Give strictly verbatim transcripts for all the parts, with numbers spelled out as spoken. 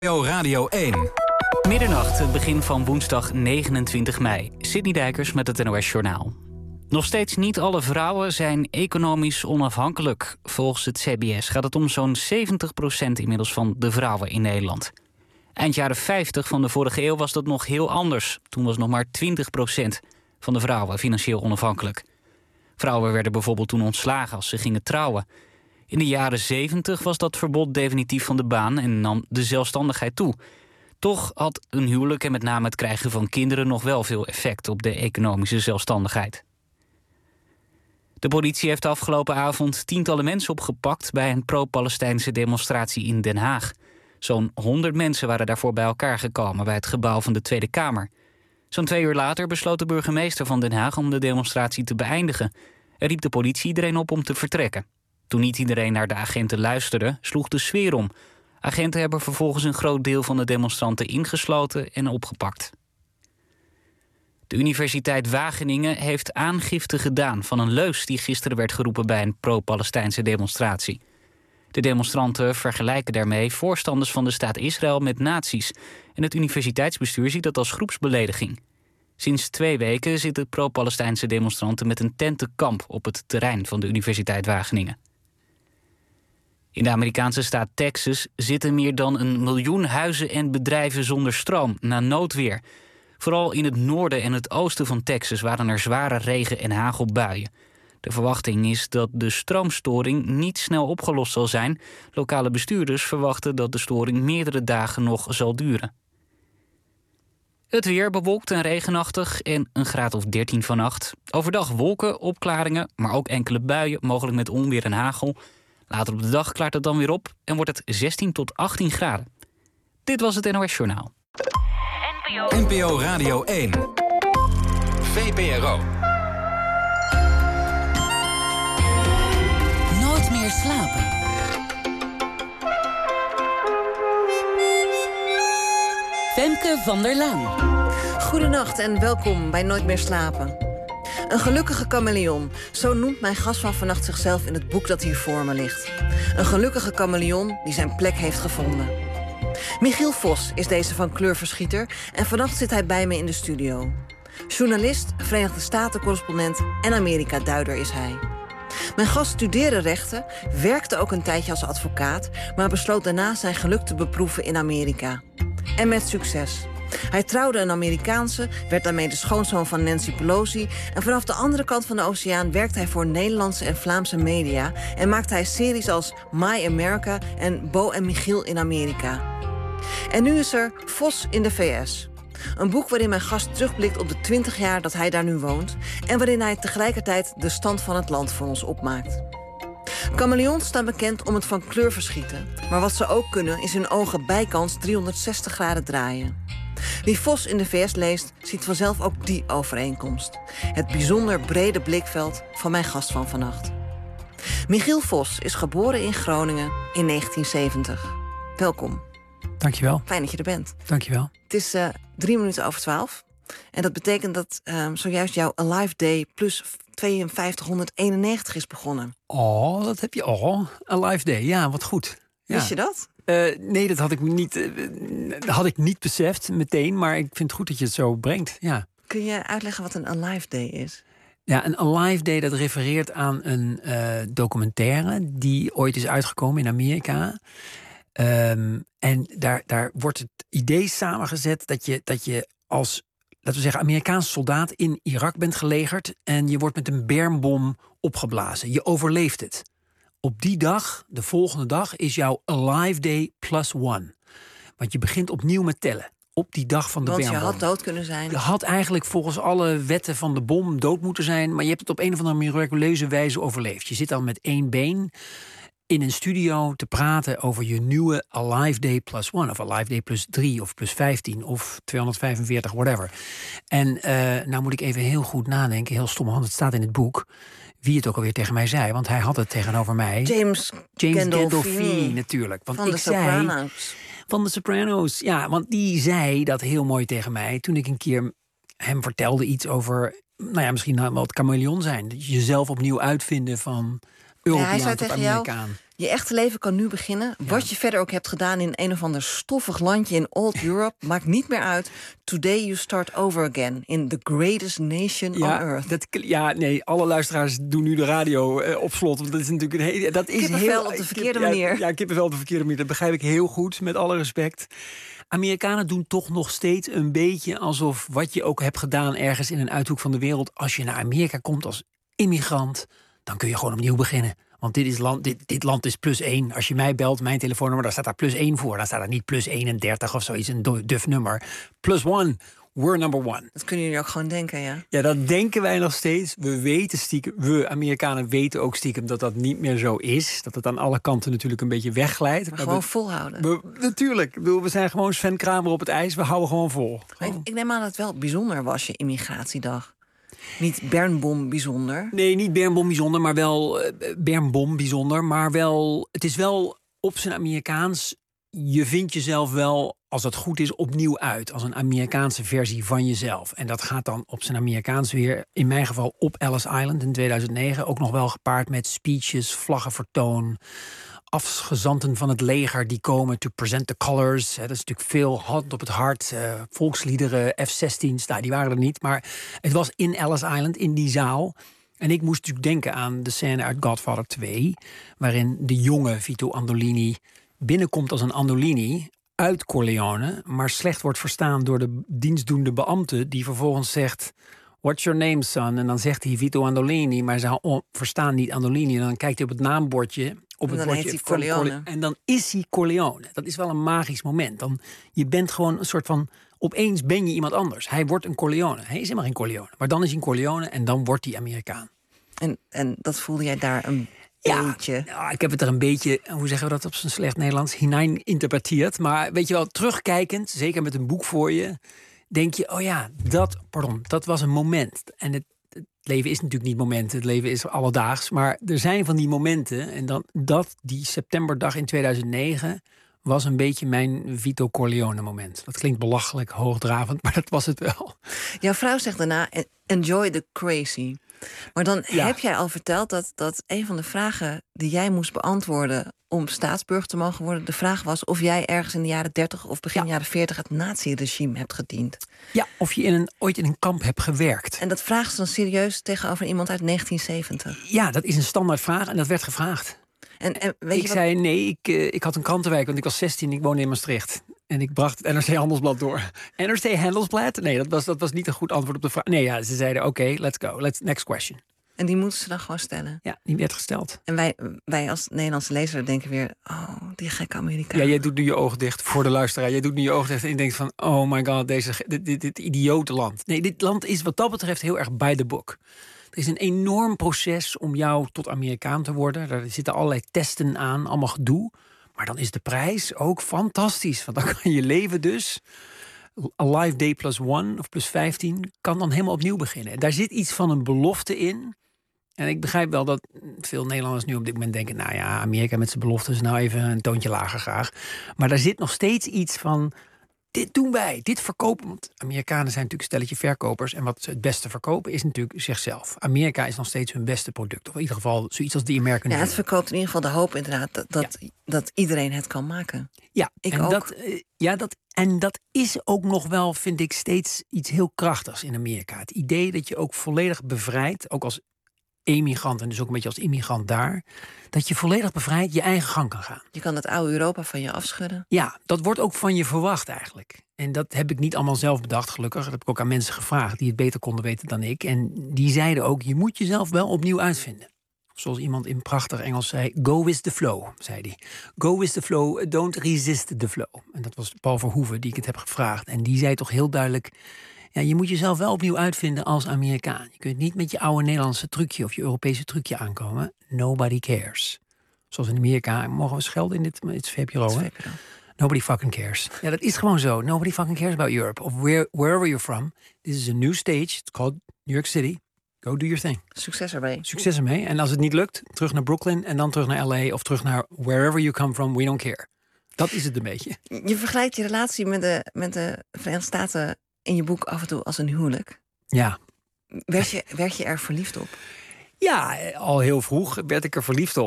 Radio één. Middernacht, het begin van woensdag negenentwintig mei. Sidney Dijkers met het N O S-journaal. Nog steeds niet alle vrouwen zijn economisch onafhankelijk. Volgens het C B S gaat het om zo'n zeventig procent inmiddels van de vrouwen in Nederland. Eind jaren vijftig van de vorige eeuw was dat nog heel anders. Toen was nog maar twintig procent van de vrouwen financieel onafhankelijk. Vrouwen werden bijvoorbeeld toen ontslagen als ze gingen trouwen. In de jaren zeventig was dat verbod definitief van de baan en nam de zelfstandigheid toe. Toch had een huwelijk en met name het krijgen van kinderen nog wel veel effect op de economische zelfstandigheid. De politie heeft de afgelopen avond tientallen mensen opgepakt bij een pro-Palestijnse demonstratie in Den Haag. Zo'n honderd mensen waren daarvoor bij elkaar gekomen bij het gebouw van de Tweede Kamer. Zo'n twee uur later besloot de burgemeester van Den Haag om de demonstratie te beëindigen. Er riep de politie iedereen op om te vertrekken. Toen niet iedereen naar de agenten luisterde, sloeg de sfeer om. Agenten hebben vervolgens een groot deel van de demonstranten ingesloten en opgepakt. De Universiteit Wageningen heeft aangifte gedaan van een leus die gisteren werd geroepen bij een pro-Palestijnse demonstratie. De demonstranten vergelijken daarmee voorstanders van de staat Israël met nazi's. En het universiteitsbestuur ziet dat als groepsbelediging. Sinds twee weken zitten pro-Palestijnse demonstranten met een tentenkamp op het terrein van de Universiteit Wageningen. In de Amerikaanse staat Texas zitten meer dan een miljoen huizen en bedrijven zonder stroom na noodweer. Vooral in het noorden en het oosten van Texas waren er zware regen- en hagelbuien. De verwachting is dat de stroomstoring niet snel opgelost zal zijn. Lokale bestuurders verwachten dat de storing meerdere dagen nog zal duren. Het weer bewolkt en regenachtig en een graad of dertien vannacht. Overdag wolken, opklaringen, maar ook enkele buien, mogelijk met onweer en hagel. Later op de dag klaart het dan weer op en wordt het zestien tot achttien graden. Dit was het N O S-journaal. N P O Radio één. V P R O. Nooit meer slapen. Femke van der Laan. Goedenacht en welkom bij Nooit meer slapen. Een gelukkige chameleon, zo noemt mijn gast van vannacht zichzelf in het boek dat hier voor me ligt. Een gelukkige chameleon die zijn plek heeft gevonden. Michiel Vos is deze van kleurverschieter en vannacht zit hij bij me in de studio. Journalist, Verenigde Staten-correspondent en Amerika-duider is hij. Mijn gast studeerde rechten, werkte ook een tijdje als advocaat, maar besloot daarna zijn geluk te beproeven in Amerika. En met succes. Hij trouwde een Amerikaanse, werd daarmee de schoonzoon van Nancy Pelosi en vanaf de andere kant van de oceaan werkt hij voor Nederlandse en Vlaamse media en maakt hij series als My America en Bo en Michiel in Amerika. En nu is er Vos in de V S. Een boek waarin mijn gast terugblikt op de twintig jaar dat hij daar nu woont en waarin hij tegelijkertijd de stand van het land voor ons opmaakt. Chameleons staan bekend om het van kleur verschieten, maar wat ze ook kunnen is hun ogen bijkans driehonderdzestig graden draaien. Wie Vos in de V S leest, ziet vanzelf ook die overeenkomst. Het bijzonder brede blikveld van mijn gast van vannacht. Michiel Vos is geboren in Groningen in negentien zeventig. Welkom. Dankjewel. Fijn dat je er bent. Dankjewel. Het is uh, drie minuten over twaalf. En dat betekent dat uh, zojuist jouw Alive Day plus tweeënvijftighonderdeenennegentig is begonnen. Oh, dat heb je al. Alive Day, ja, wat goed. Ja. Wist je dat? Uh, nee, dat had ik niet, uh, had ik niet beseft meteen, maar ik vind het goed dat je het zo brengt. Ja. Kun je uitleggen wat een Alive Day is? Ja, een Alive Day, dat refereert aan een uh, documentaire die ooit is uitgekomen in Amerika. Um, en daar, daar wordt het idee samengezet dat je, dat je als, laten we zeggen, Amerikaanse soldaat in Irak bent gelegerd en je wordt met een bermbom opgeblazen. Je overleeft het. Op die dag, de volgende dag, is jouw Alive Day plus one. Want je begint opnieuw met tellen. Op die dag van de bermbom. Want je had dood kunnen zijn. Je had eigenlijk volgens alle wetten van de bom dood moeten zijn, maar je hebt het op een of andere miraculeuze wijze overleefd. Je zit dan met één been in een studio te praten over je nieuwe Alive Day plus one. Of Alive Day plus drie of plus vijftien of tweehonderdvijfenveertig, whatever. En uh, nou moet ik even heel goed nadenken, heel stom, want het staat in het boek wie het ook alweer tegen mij zei, want hij had het tegenover mij. James, James Gandolfini, Gandolfini natuurlijk. Want van de ik zei, Sopranos. Van de Sopranos, ja, want die zei dat heel mooi tegen mij toen ik een keer hem vertelde iets over, nou ja, misschien wel het chameleon zijn. Dat je jezelf opnieuw uitvinden van Europeaan ja, hij zei tot tegen Amerikaan. Jou, Je echte leven kan nu beginnen. Ja. Wat je verder ook hebt gedaan in een of ander stoffig landje in Old Europe... maakt niet meer uit. Today you start over again in the greatest nation ja, on earth. Dat, ja, nee, alle luisteraars doen nu de radio uh, op slot. Want dat is natuurlijk een hele... Dat is kippenvel heel, op de verkeerde kip, manier. Ja, ja, kippenvel op de verkeerde manier. Dat begrijp ik heel goed, met alle respect. Amerikanen doen toch nog steeds een beetje alsof wat je ook hebt gedaan... ergens in een uithoek van de wereld... als je naar Amerika komt als immigrant... dan kun je gewoon opnieuw beginnen. Want dit, is land, dit, dit land is plus één. Als je mij belt, mijn telefoonnummer, dan staat daar plus één voor. Dan staat er niet plus eenendertig of zoiets, een duf nummer. Plus one, we're number one. Dat kunnen jullie ook gewoon denken, ja? Ja, dat denken wij nog steeds. We weten stiekem, we Amerikanen weten ook stiekem dat dat niet meer zo is. Dat het aan alle kanten natuurlijk een beetje wegglijdt. Maar, maar gewoon we, volhouden. We, natuurlijk. We zijn gewoon Sven Kramer op het ijs. We houden gewoon vol. Gewoon. Ik, ik neem aan dat het wel bijzonder was, je immigratiedag. Niet Bernbom bijzonder. Nee, niet Bernbom bijzonder, maar wel uh, Bernbom bijzonder. Maar wel, het is wel op zijn Amerikaans. Je vindt jezelf wel, als het goed is, opnieuw uit. Als een Amerikaanse versie van jezelf. En dat gaat dan op zijn Amerikaans weer, in mijn geval op Ellis Island in tweeduizend negen. Ook nog wel gepaard met speeches, vlaggenvertoon. Afgezanten van het leger die komen to present the colors. Dat is natuurlijk veel hand op het hart. Uh, volksliederen, F zestien's, nou, die waren er niet. Maar het was in Ellis Island, in die zaal. En ik moest natuurlijk denken aan de scène uit Godfather twee... waarin de jonge Vito Andolini binnenkomt als een Andolini uit Corleone... maar slecht wordt verstaan door de dienstdoende beambte... die vervolgens zegt... What's your name, son? En dan zegt hij Vito Andolini, maar ze oh, verstaan niet Andolini. En dan kijkt hij op het naambordje... Op en het dan bordje, heet hij Corleone. Corle- en dan is hij Corleone. Dat is wel een magisch moment. Dan, je bent gewoon een soort van... Opeens ben je iemand anders. Hij wordt een Corleone. Hij is helemaal geen Corleone. Maar dan is hij een Corleone en dan wordt hij Amerikaan. En, en dat voelde jij daar een ja, beetje? Ja, ik heb het er een beetje, hoe zeggen we dat op zijn slecht Nederlands? Hinein interpreteerd. Maar weet je wel, terugkijkend, zeker met een boek voor je... denk je, oh ja, dat, pardon, dat was een moment. En het, het leven is natuurlijk niet momenten, het leven is alledaags. Maar er zijn van die momenten. En dan, dat, die septemberdag in tweeduizend negen... was een beetje mijn Vito Corleone moment. Dat klinkt belachelijk, hoogdravend, maar dat was het wel. Jouw vrouw zegt daarna, enjoy the crazy. Maar dan ja. heb jij al verteld dat, dat een van de vragen die jij moest beantwoorden... om staatsburger te mogen worden, de vraag was... of jij ergens in de jaren dertig of begin ja. jaren veertig... het nazi-regime hebt gediend. Ja, of je in een, ooit in een kamp hebt gewerkt. En dat vraagt ze dan serieus tegenover iemand uit negentien zeventig? Ja, dat is een standaardvraag en dat werd gevraagd. En, en weet ik je wat... zei nee, ik, uh, ik had een krantenwijk, want ik was zestien, ik woonde in Maastricht. En ik bracht het N R C Handelsblad door. N R C Handelsblad? Nee, dat was, dat was niet een goed antwoord op de vraag. Nee, ja, ze zeiden oké, okay, let's go, let's next question. En die moeten ze dan gewoon stellen? Ja, die werd gesteld. En wij, wij als Nederlandse lezer denken weer... oh, die gekke Amerikaan. Ja, jij doet nu je ogen dicht voor de luisteraar. Jij doet nu je ogen dicht en je denkt van... oh my god, deze, dit, dit, dit idiote land. Nee, dit land is wat dat betreft heel erg by the book. Er is een enorm proces om jou tot Amerikaan te worden. Er zitten allerlei testen aan, allemaal gedoe. Maar dan is de prijs ook fantastisch. Want dan kan je leven dus... A life day plus one of plus vijftien kan dan helemaal opnieuw beginnen. Daar zit iets van een belofte in... En ik begrijp wel dat veel Nederlanders nu op dit moment denken... nou ja, Amerika met zijn beloftes, nou even een toontje lager graag. Maar daar zit nog steeds iets van... dit doen wij, dit verkopen. Want Amerikanen zijn natuurlijk een stelletje verkopers... en wat ze het beste verkopen is natuurlijk zichzelf. Amerika is nog steeds hun beste product. Of in ieder geval zoiets als die American Ja, Dream. het verkoopt in ieder geval de hoop inderdaad... dat, dat, ja. dat iedereen het kan maken. Ja, ik en ook. Dat, ja, dat, en dat is ook nog wel, vind ik, steeds iets heel krachtigs in Amerika. Het idee dat je ook volledig bevrijdt, ook als emigrant en dus ook een beetje als immigrant daar... dat je volledig bevrijd je eigen gang kan gaan. Je kan het oude Europa van je afschudden. Ja, dat wordt ook van je verwacht eigenlijk. En dat heb ik niet allemaal zelf bedacht, gelukkig. Dat heb ik ook aan mensen gevraagd die het beter konden weten dan ik. En die zeiden ook, je moet jezelf wel opnieuw uitvinden. Zoals iemand in prachtig Engels zei, go with the flow, zei hij. Go with the flow, don't resist the flow. En dat was Paul Verhoeven die ik het heb gevraagd. En die zei toch heel duidelijk... Ja, je moet jezelf wel opnieuw uitvinden als Amerikaan. Je kunt niet met je oude Nederlandse trucje of je Europese trucje aankomen. Nobody cares. Zoals in Amerika, mogen we schelden in dit, dit V P R O, hè? Nobody fucking cares. Ja, dat is gewoon zo. Nobody fucking cares about Europe. Of where, wherever you're from. This is a new stage. It's called New York City. Go do your thing. Succes ermee. Succes ermee. En als het niet lukt, terug naar Brooklyn en dan terug naar L A of terug naar wherever you come from, we don't care. Dat is het een beetje. Je vergelijkt je relatie met de, met de Verenigde Staten in je boek af en toe als een huwelijk. Ja. Werd je, werd je er verliefd op? Ja, al heel vroeg werd ik er verliefd op.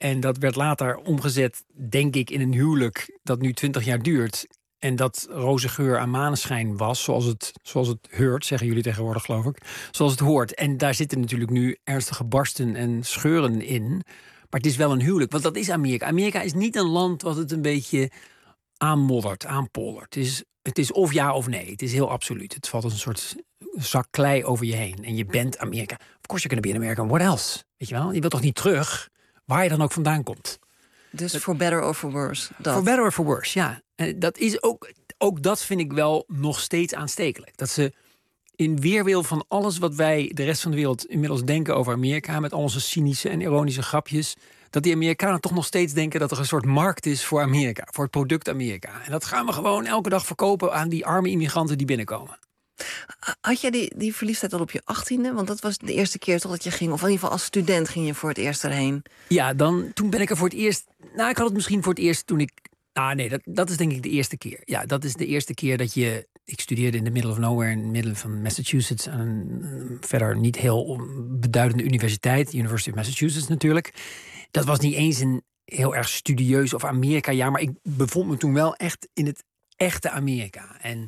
En dat werd later omgezet, denk ik, in een huwelijk dat nu twintig jaar duurt. En dat roze geur aan maneschijn was, zoals het, zoals het hoort, zeggen jullie tegenwoordig, geloof ik. Zoals het hoort. En daar zitten natuurlijk nu ernstige barsten en scheuren in. Maar het is wel een huwelijk, want dat is Amerika. Amerika is niet een land wat het een beetje aanmoddert, aanpollert. Het is, het is of ja of nee. Het is heel absoluut. Het valt als een soort zak klei over je heen. En je bent Amerika. Of course you're gonna be an American. What else? Weet je wel? Je wilt toch niet terug, waar je dan ook vandaan komt. Dus for better or for worse. Dat. For better or for worse, ja. En dat is ook, ook dat vind ik wel nog steeds aanstekelijk. Dat ze in weerwil van alles wat wij de rest van de wereld inmiddels denken over Amerika, met al onze cynische en ironische grapjes, dat die Amerikanen toch nog steeds denken dat er een soort markt is voor Amerika, voor het product Amerika. En dat gaan we gewoon elke dag verkopen aan die arme immigranten die binnenkomen. Had jij die, die verliefdheid al op je achttiende? Want dat was de eerste keer toch dat je ging, of in ieder geval als student ging je voor het eerst erheen. Ja, dan, toen ben ik er voor het eerst. Nou, ik had het misschien voor het eerst toen ik. Ah, nee, dat, dat is denk ik de eerste keer. Ja, dat is de eerste keer dat je. Ik studeerde in the middle of nowhere, in het midden van Massachusetts, aan een verder niet heel beduidende universiteit, University of Massachusetts natuurlijk. Dat was niet eens een heel erg studieus of Amerika-jaar, maar ik bevond me toen wel echt in het echte Amerika. En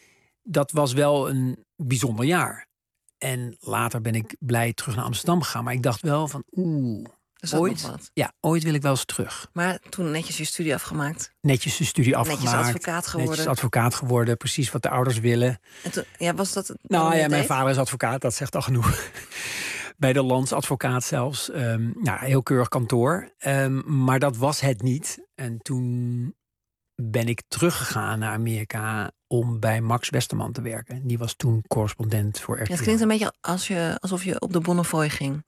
dat was wel een bijzonder jaar. En later ben ik blij terug naar Amsterdam gegaan. Maar ik dacht wel van, oeh, ooit, nog wat. Ja, ooit wil ik wel eens terug. Maar toen netjes je studie afgemaakt. Netjes de studie afgemaakt. Netjes advocaat geworden. Netjes advocaat geworden, precies wat de ouders willen. En toen, ja, was dat het? Nou ja, mijn vader is advocaat, dat zegt al genoeg. Bij de landsadvocaat zelfs. Um, nou, heel keurig kantoor. Um, maar dat was het niet. En toen ben ik teruggegaan naar Amerika om bij Max Westerman te werken. Die was toen correspondent voor R T L. Ja, het klinkt een beetje als je, alsof je op de Bonnefoy ging.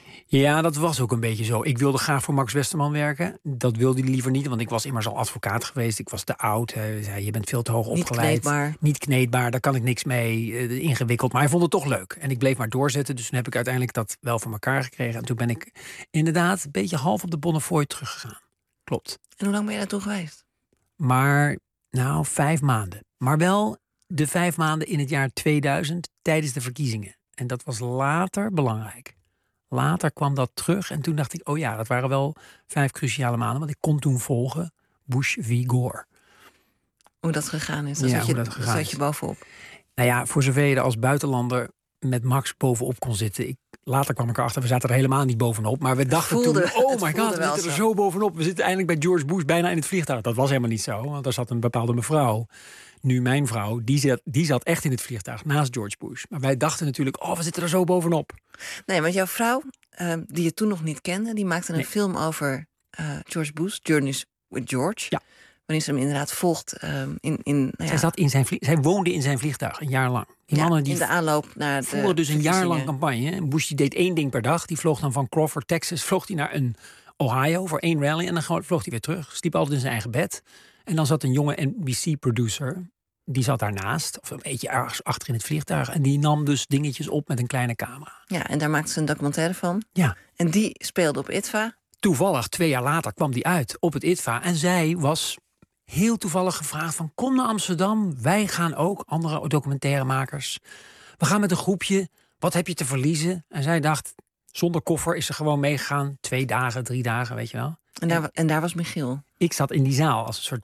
Ja, dat was ook een beetje zo. Ik wilde graag voor Max Westerman werken. Dat wilde hij liever niet, want ik was immers al advocaat geweest. Ik was te oud. Hij zei, je bent veel te hoog opgeleid. Niet kneedbaar. Niet kneedbaar, daar kan ik niks mee. Uh, ingewikkeld. Maar hij vond het toch leuk. En ik bleef maar doorzetten. Dus toen heb ik uiteindelijk dat wel voor elkaar gekregen. En toen ben ik inderdaad een beetje half op de Bonnefoy teruggegaan. Klopt. En hoe lang ben je daar toen geweest? Maar, nou, vijf maanden. Maar wel de vijf maanden in het jaar tweeduizend tijdens de verkiezingen. En dat was later belangrijk. Later kwam dat terug en toen dacht ik, oh ja, dat waren wel vijf cruciale maanden. Want ik kon toen volgen Bush v. Gore. Hoe dat gegaan is, daar ja, zat, je, hoe dat gegaan zat is. je bovenop. Nou ja, voor zover je er als buitenlander met Max bovenop kon zitten. Ik, later kwam ik erachter, we zaten er helemaal niet bovenop. Maar we dachten voelde, toen, oh my god, we wel zitten er zo. zo bovenop. We zitten eindelijk bij George Bush bijna in het vliegtuig. Dat was helemaal niet zo, want daar zat een bepaalde mevrouw. Nu mijn vrouw, die zat, die zat echt in het vliegtuig naast George Bush. Maar wij dachten natuurlijk, oh, we zitten er zo bovenop. Nee, want jouw vrouw, uh, die je toen nog niet kende, die maakte een Nee. film over uh, George Bush, Journeys with George. Ja. Waarin ze hem inderdaad volgt uh, in... in nou ja, Zij, zat in zijn vlie- zij woonde in zijn vliegtuig een jaar lang. Die ja, mannen die in de aanloop naar de voeren dus een jaar lang verkiezingen. campagne. En Bush die deed één ding per dag. Die vloog dan van Crawford, Texas, vloog hij naar een Ohio voor één rally. En dan gewoon vloog hij weer terug. Sliep altijd in zijn eigen bed. En dan zat een jonge N B C-producer. Die zat daarnaast, of een beetje ergens achter in het vliegtuig. En die nam dus dingetjes op met een kleine camera. Ja, en daar maakte ze een documentaire van. Ja. En die speelde op I T V A. Toevallig, twee jaar later, kwam die uit op het I T V A. En zij was heel toevallig gevraagd van, kom naar Amsterdam. Wij gaan ook, andere documentairemakers. We gaan met een groepje. Wat heb je te verliezen? En zij dacht, zonder koffer is ze gewoon meegegaan. Twee dagen, drie dagen, weet je wel. En daar, en daar was Michiel. Ik zat in die zaal als een soort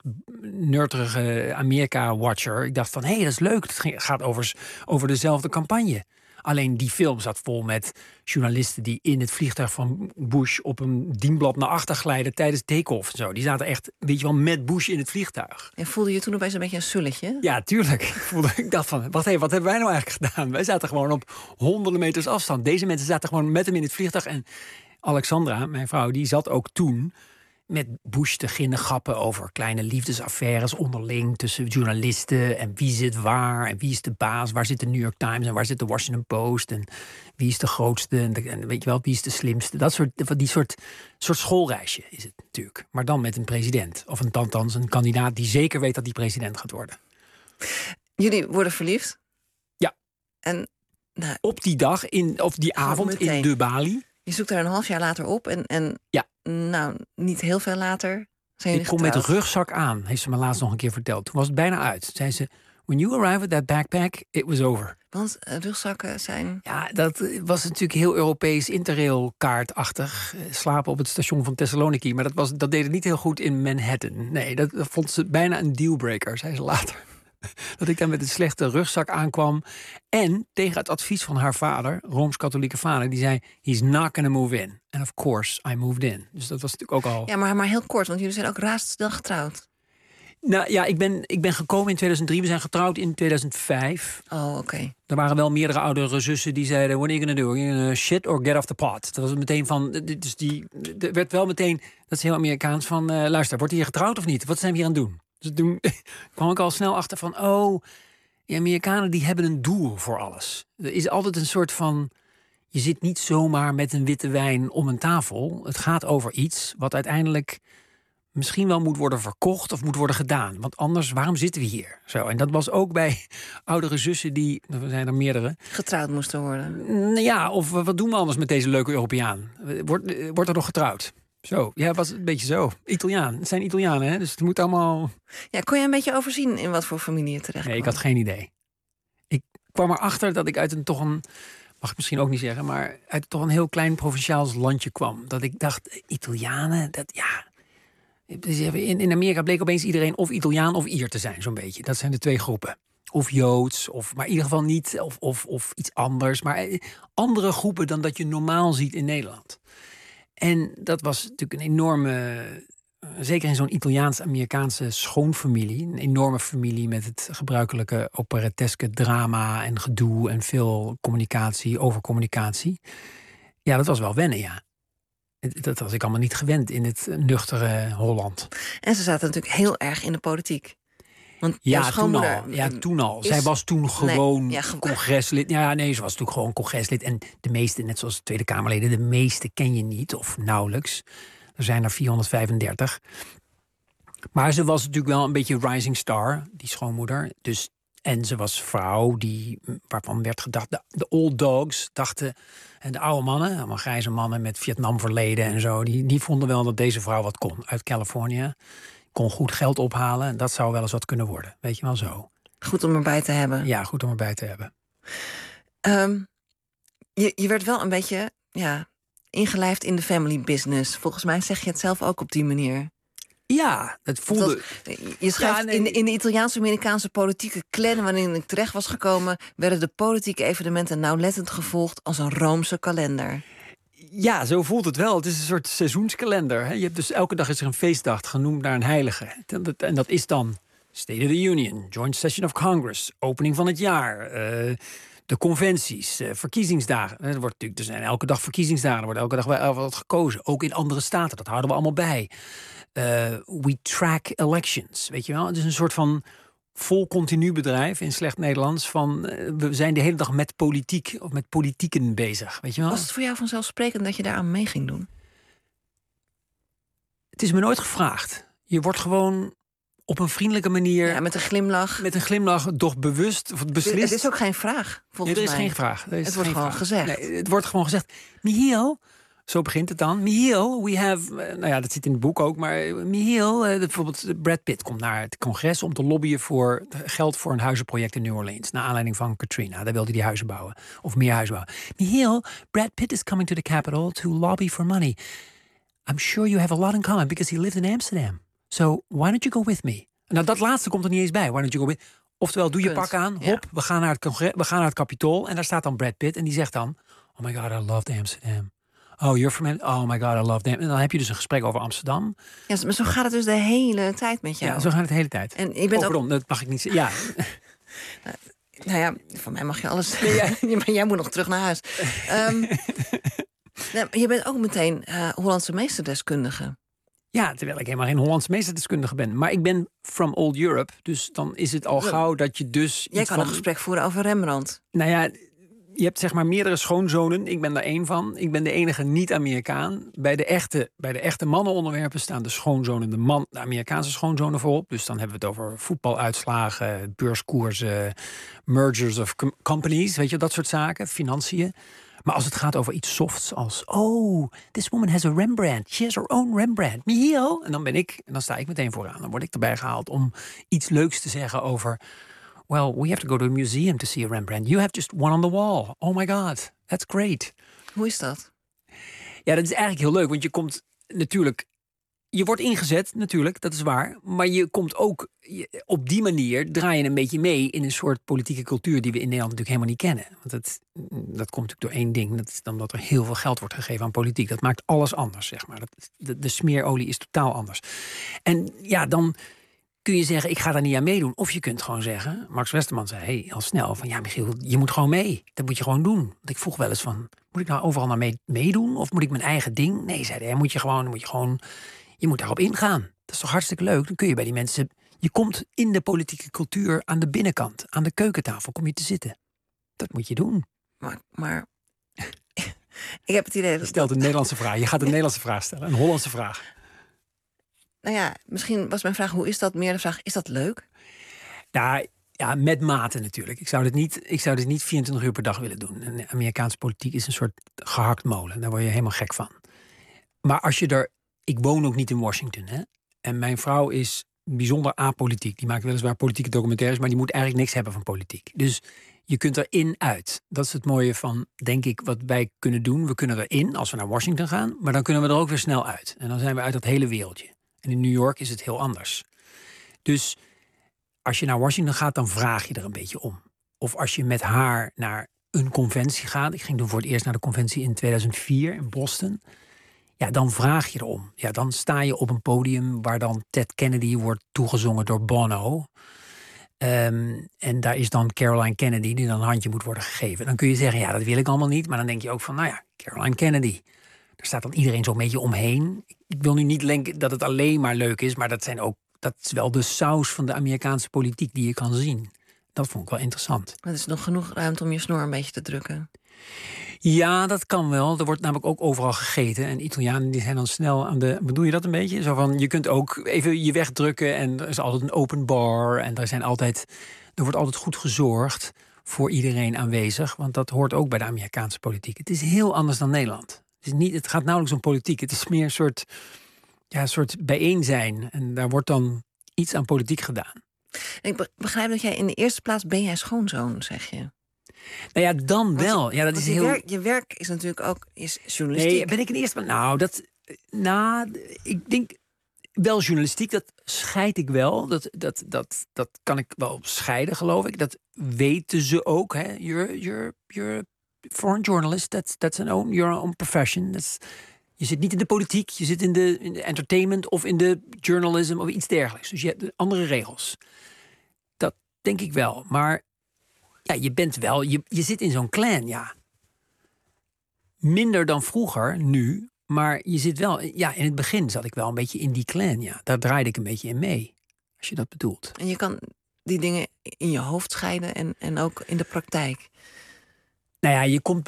nerdrige Amerika-watcher. Ik dacht van, hé, hey, dat is leuk. Het ging- gaat over, over dezelfde campagne. Alleen die film zat vol met journalisten die in het vliegtuig van Bush op een dienblad naar achter glijden tijdens take-off en zo. Die zaten echt, weet je wel, met Bush in het vliegtuig. En voelde je toen opeens een beetje een sulletje? Ja, tuurlijk. Ik, voelde, ik dacht van, wacht even, wat hebben wij nou eigenlijk gedaan? Wij zaten gewoon op honderden meters afstand. Deze mensen zaten gewoon met hem in het vliegtuig. En Alexandra, mijn vrouw, die zat ook toen met Bush te ginnegappen over kleine liefdesaffaires onderling tussen journalisten. En wie zit waar en wie is de baas? Waar zit de New York Times en waar zit de Washington Post? En wie is de grootste? En, de, en weet je wel, wie is de slimste? Dat soort, die soort, soort schoolreisje is het natuurlijk. Maar dan met een president. Of een althans een kandidaat die zeker weet dat hij president gaat worden. Jullie worden verliefd? Ja. En nou, Op die dag, in, of die Gewoon avond meteen. in de Bali. je zoekt er een half jaar later op. En, en Ja. nou, niet heel veel later zijn jullie Ik kom met getrouwd. een rugzak aan, heeft ze me laatst nog een keer verteld. Toen was het bijna uit. Zei ze, When you arrive with that backpack, it was over. Want uh, rugzakken zijn... Ja, dat was natuurlijk heel Europees interrail-kaartachtig. Slapen op het station van Thessaloniki. Maar dat, was, dat deed het niet heel goed in Manhattan. Nee, dat, dat vond ze bijna een dealbreaker, zei ze later. Dat ik daar met een slechte rugzak aankwam. En tegen het advies van haar vader, Rooms-katholieke vader... die zei, he's not gonna move in. And of course, I moved in. Dus dat was natuurlijk ook al... Ja, maar, maar heel kort, want jullie zijn ook razendsnel getrouwd. Nou ja, ik ben, ik ben gekomen in tweeduizend drie. We zijn getrouwd in tweeduizend vijf. Oh, oké. Okay. Er waren wel meerdere oudere zussen die zeiden... What are you gonna do? Are you gonna shit or get off the pot? Dat was meteen van... Dus die, er werd wel meteen... Dat is heel Amerikaans van... Uh, luister, wordt hier getrouwd of niet? Wat zijn we hier aan het doen? Dus toen kwam ik al snel achter van... Oh, die Amerikanen die hebben een doel voor alles. Er is altijd een soort van... Je zit niet zomaar met een witte wijn om een tafel. Het gaat over iets wat uiteindelijk... misschien wel moet worden verkocht of moet worden gedaan. Want anders, waarom zitten we hier? Zo, en dat was ook bij oudere zussen die, er zijn er meerdere... getrouwd moesten worden. Ja, of wat doen we anders met deze leuke Europeaan? Wordt, wordt er nog getrouwd? Zo, ja, was een beetje zo. Italiaan, het zijn Italianen, hè? Dus het moet allemaal... Ja, kon je een beetje overzien in wat voor familie je terecht kwam? Nee, ik had geen idee. Ik kwam erachter dat ik uit een toch een... mag ik misschien ook niet zeggen, maar uit toch een heel klein provinciaals landje kwam. Dat ik dacht, Italianen, dat ja... In, in Amerika bleek opeens iedereen of Italiaan of Ier te zijn, zo'n beetje. Dat zijn de twee groepen. Of Joods, of, maar in ieder geval niet, of, of, of iets anders. Maar andere groepen dan dat je normaal ziet in Nederland. En dat was natuurlijk een enorme... Zeker in zo'n Italiaans-Amerikaanse schoonfamilie. Een enorme familie met het gebruikelijke operetteske drama en gedoe... en veel communicatie, overcommunicatie. Ja, dat was wel wennen, ja. Dat was ik allemaal niet gewend in het nuchtere Holland. En ze zaten natuurlijk heel erg in de politiek. Want ja, toen al. Ja, toen al. Is... Zij was toen gewoon nee, ja, ge... congreslid. Ja, nee, ze was natuurlijk gewoon congreslid. En de meeste, net zoals de Tweede Kamerleden... de meeste ken je niet, of nauwelijks. Er zijn er vierhonderdvijfendertig. Maar ze was natuurlijk wel een beetje rising star, die schoonmoeder. Dus, en ze was vrouw, die, waarvan werd gedacht... de, de old dogs dachten... En de oude mannen, allemaal grijze mannen met Vietnam-verleden en zo... Die, die vonden wel dat deze vrouw wat kon. Uit Californië. Kon goed geld ophalen. En dat zou wel eens wat kunnen worden. Weet je wel zo. Goed om erbij te hebben. Ja, goed om erbij te hebben. Um, je, je werd wel een beetje ja, ingelijfd in de family business. Volgens mij zeg je het zelf ook op die manier. Ja, het voelde... Dat, je schrijft ja, nee, in, in de Italiaans-Amerikaanse politieke clan... waarin ik terecht was gekomen... werden de politieke evenementen nauwlettend gevolgd... als een Roomse kalender. Ja, zo voelt het wel. Het is een soort seizoenskalender. Je hebt dus elke dag is er een feestdag genoemd naar een heilige. En dat is dan State of the Union, Joint Session of Congress... opening van het jaar... Uh, de conventies, uh, verkiezingsdagen. Er, wordt natuurlijk, er zijn elke dag verkiezingsdagen. Er wordt elke dag wel wat gekozen. Ook in andere staten, dat houden we allemaal bij. Uh, we track elections, weet je wel. Het is een soort van vol continu bedrijf in slecht Nederlands... van uh, we zijn de hele dag met politiek of met politieken bezig, weet je wel. Was het voor jou vanzelfsprekend dat je daaraan mee ging doen? Het is me nooit gevraagd. Je wordt gewoon op een vriendelijke manier... Ja, met een glimlach. Met een glimlach, doch bewust of beslist. Het is ook geen vraag, volgens nee, er is mij. geen vraag. Er is het wordt gewoon vraag. gezegd. Nee, het wordt gewoon gezegd. Michiel, zo begint het dan. Michiel, we have... Nou ja, dat zit in het boek ook. Maar Michiel, uh, bijvoorbeeld Brad Pitt komt naar het congres... om te lobbyen voor geld voor een huizenproject in New Orleans. Naar aanleiding van Katrina. Daar wilde hij die huizen bouwen. Of meer huizen bouwen. Michiel, Brad Pitt is coming to the Capitol to lobby for money. I'm sure you have a lot in common because he lived in Amsterdam. So why don't you go with me? Nou, dat laatste komt er niet eens bij. Why don't you go with... Oftewel, doe je Punt. pak aan, hop, Ja. we gaan naar het congres, we gaan naar het Capitool... en daar staat dan Brad Pitt en die zegt dan... Oh my God, I loved Amsterdam. Oh, you're from... Oh my God, I loved Amsterdam. En dan heb je dus een gesprek over Amsterdam. Ja, maar zo gaat het dus de hele tijd met jou. Ja, zo gaat het de hele tijd. En je bent oh, ook... pardon, dat mag ik niet zeggen. Ja. Nou ja, van mij mag je alles... Nee, ja. Maar jij moet nog terug naar huis. Um, nou, je bent ook meteen uh, Hollandse meesterdeskundige. Ja, terwijl ik helemaal geen Hollandse meesterdeskundige ben. Maar ik ben from old Europe. Dus dan is het al gauw dat je dus... Jij iets kan van... een gesprek voeren over Rembrandt. Nou ja, je hebt zeg maar meerdere schoonzonen. Ik ben daar één van. Ik ben de enige niet-Amerikaan. Bij de echte, bij de echte mannenonderwerpen staan de schoonzonen, de, man, de Amerikaanse schoonzonen voorop. Dus dan hebben we het over voetbaluitslagen, beurskoersen, mergers of com- companies, weet je, dat soort zaken, financiën. Maar als het gaat over iets softs als... Oh, this woman has a Rembrandt. She has her own Rembrandt. Michiel. En dan ben ik, en dan sta ik meteen vooraan. Dan word ik erbij gehaald om iets leuks te zeggen over... well, we have to go to a museum to see a Rembrandt. You have just one on the wall. Oh my god, that's great. Hoe is dat? Ja, dat is eigenlijk heel leuk, want je komt natuurlijk... Je wordt ingezet, natuurlijk, dat is waar. Maar je komt ook, je, op die manier draai je een beetje mee... in een soort politieke cultuur die we in Nederland natuurlijk helemaal niet kennen. Want dat, dat komt natuurlijk door één ding. Dat is dan dat er heel veel geld wordt gegeven aan politiek. Dat maakt alles anders, zeg maar. Dat, de, de smeerolie is totaal anders. En ja, dan kun je zeggen, ik ga daar niet aan meedoen. Of je kunt gewoon zeggen, Max Westerman zei hey, al snel... van ja, Michiel, je moet gewoon mee. Dat moet je gewoon doen. Want ik vroeg wel eens van, moet ik nou overal naar mee, meedoen? Of moet ik mijn eigen ding? Nee, zei hij, moet je gewoon... Moet je gewoon Je moet daarop ingaan. Dat is toch hartstikke leuk? Dan kun je bij die mensen... Je komt in de politieke cultuur aan de binnenkant. Aan de keukentafel kom je te zitten. Dat moet je doen. Maar, maar ik heb het idee dat... Je stelt een Nederlandse vraag. Je gaat een Nederlandse vraag stellen. Een Hollandse vraag. Nou ja, misschien was mijn vraag, hoe is dat? Meer de vraag, is dat leuk? Nou, ja, met mate natuurlijk. Ik zou dit niet, ik zou dit niet vierentwintig uur per dag willen doen. De Amerikaanse politiek is een soort gehakt molen. Daar word je helemaal gek van. Maar als je er... Ik woon ook niet in Washington, hè? En mijn vrouw is bijzonder apolitiek. Die maakt weliswaar politieke documentaires, maar die moet eigenlijk niks hebben van politiek. Dus je kunt erin uit. Dat is het mooie van, denk ik, wat wij kunnen doen. We kunnen erin als we naar Washington gaan, maar dan kunnen we er ook weer snel uit. En dan zijn we uit dat hele wereldje. En in New York is het heel anders. Dus als je naar Washington gaat, dan vraag je er een beetje om. Of als je met haar naar een conventie gaat. Ik ging toen voor het eerst naar de conventie in tweeduizend vier in Boston. Ja, dan vraag je erom. Ja, dan sta je op een podium waar dan Ted Kennedy wordt toegezongen door Bono. Um, en daar is dan Caroline Kennedy die dan een handje moet worden gegeven. Dan kun je zeggen, ja, dat wil ik allemaal niet. Maar dan denk je ook van, nou ja, Caroline Kennedy. Daar staat dan iedereen zo'n beetje omheen. Ik wil nu niet denken dat het alleen maar leuk is, maar dat zijn ook, dat is wel de saus van de Amerikaanse politiek die je kan zien. Dat vond ik wel interessant. Maar er is nog genoeg ruimte om je snor een beetje te drukken. Ja, dat kan wel. Er wordt namelijk ook overal gegeten. En Italianen die zijn dan snel aan de... Bedoel je dat een beetje? Zo van, je kunt ook even je wegdrukken en er is altijd een open bar. En er, zijn altijd, er wordt altijd goed gezorgd voor iedereen aanwezig. Want dat hoort ook bij de Amerikaanse politiek. Het is heel anders dan Nederland. Het, is niet, het gaat nauwelijks om politiek. Het is meer een soort, ja, een soort bijeen zijn. En daar wordt dan iets aan politiek gedaan. Ik begrijp dat jij in de eerste plaats ben jij schoonzoon, zeg je. Nou ja, dan wel. Je, ja, dat is je, heel... werk, je werk is natuurlijk ook is journalistiek. Nee, ben ik in eerste plaats... Nou, dat... Nou, ik denk wel journalistiek, dat scheid ik wel. Dat, dat, dat, dat kan ik wel scheiden, geloof ik. Dat weten ze ook. Hè. You're, you're, you're a foreign journalist. That's, that's an own, your own profession. That's, je zit niet in de politiek. Je zit in de, in de entertainment of in de journalism of iets dergelijks. Dus je hebt andere regels. Dat denk ik wel. Maar ja, je bent wel... Je, je zit in zo'n clan, ja. Minder dan vroeger, nu... Maar je zit wel, ja, in het begin zat ik wel een beetje in die clan, ja. Daar draaide ik een beetje in mee, als je dat bedoelt. En je kan die dingen in je hoofd scheiden en, en ook in de praktijk. Nou ja, je komt...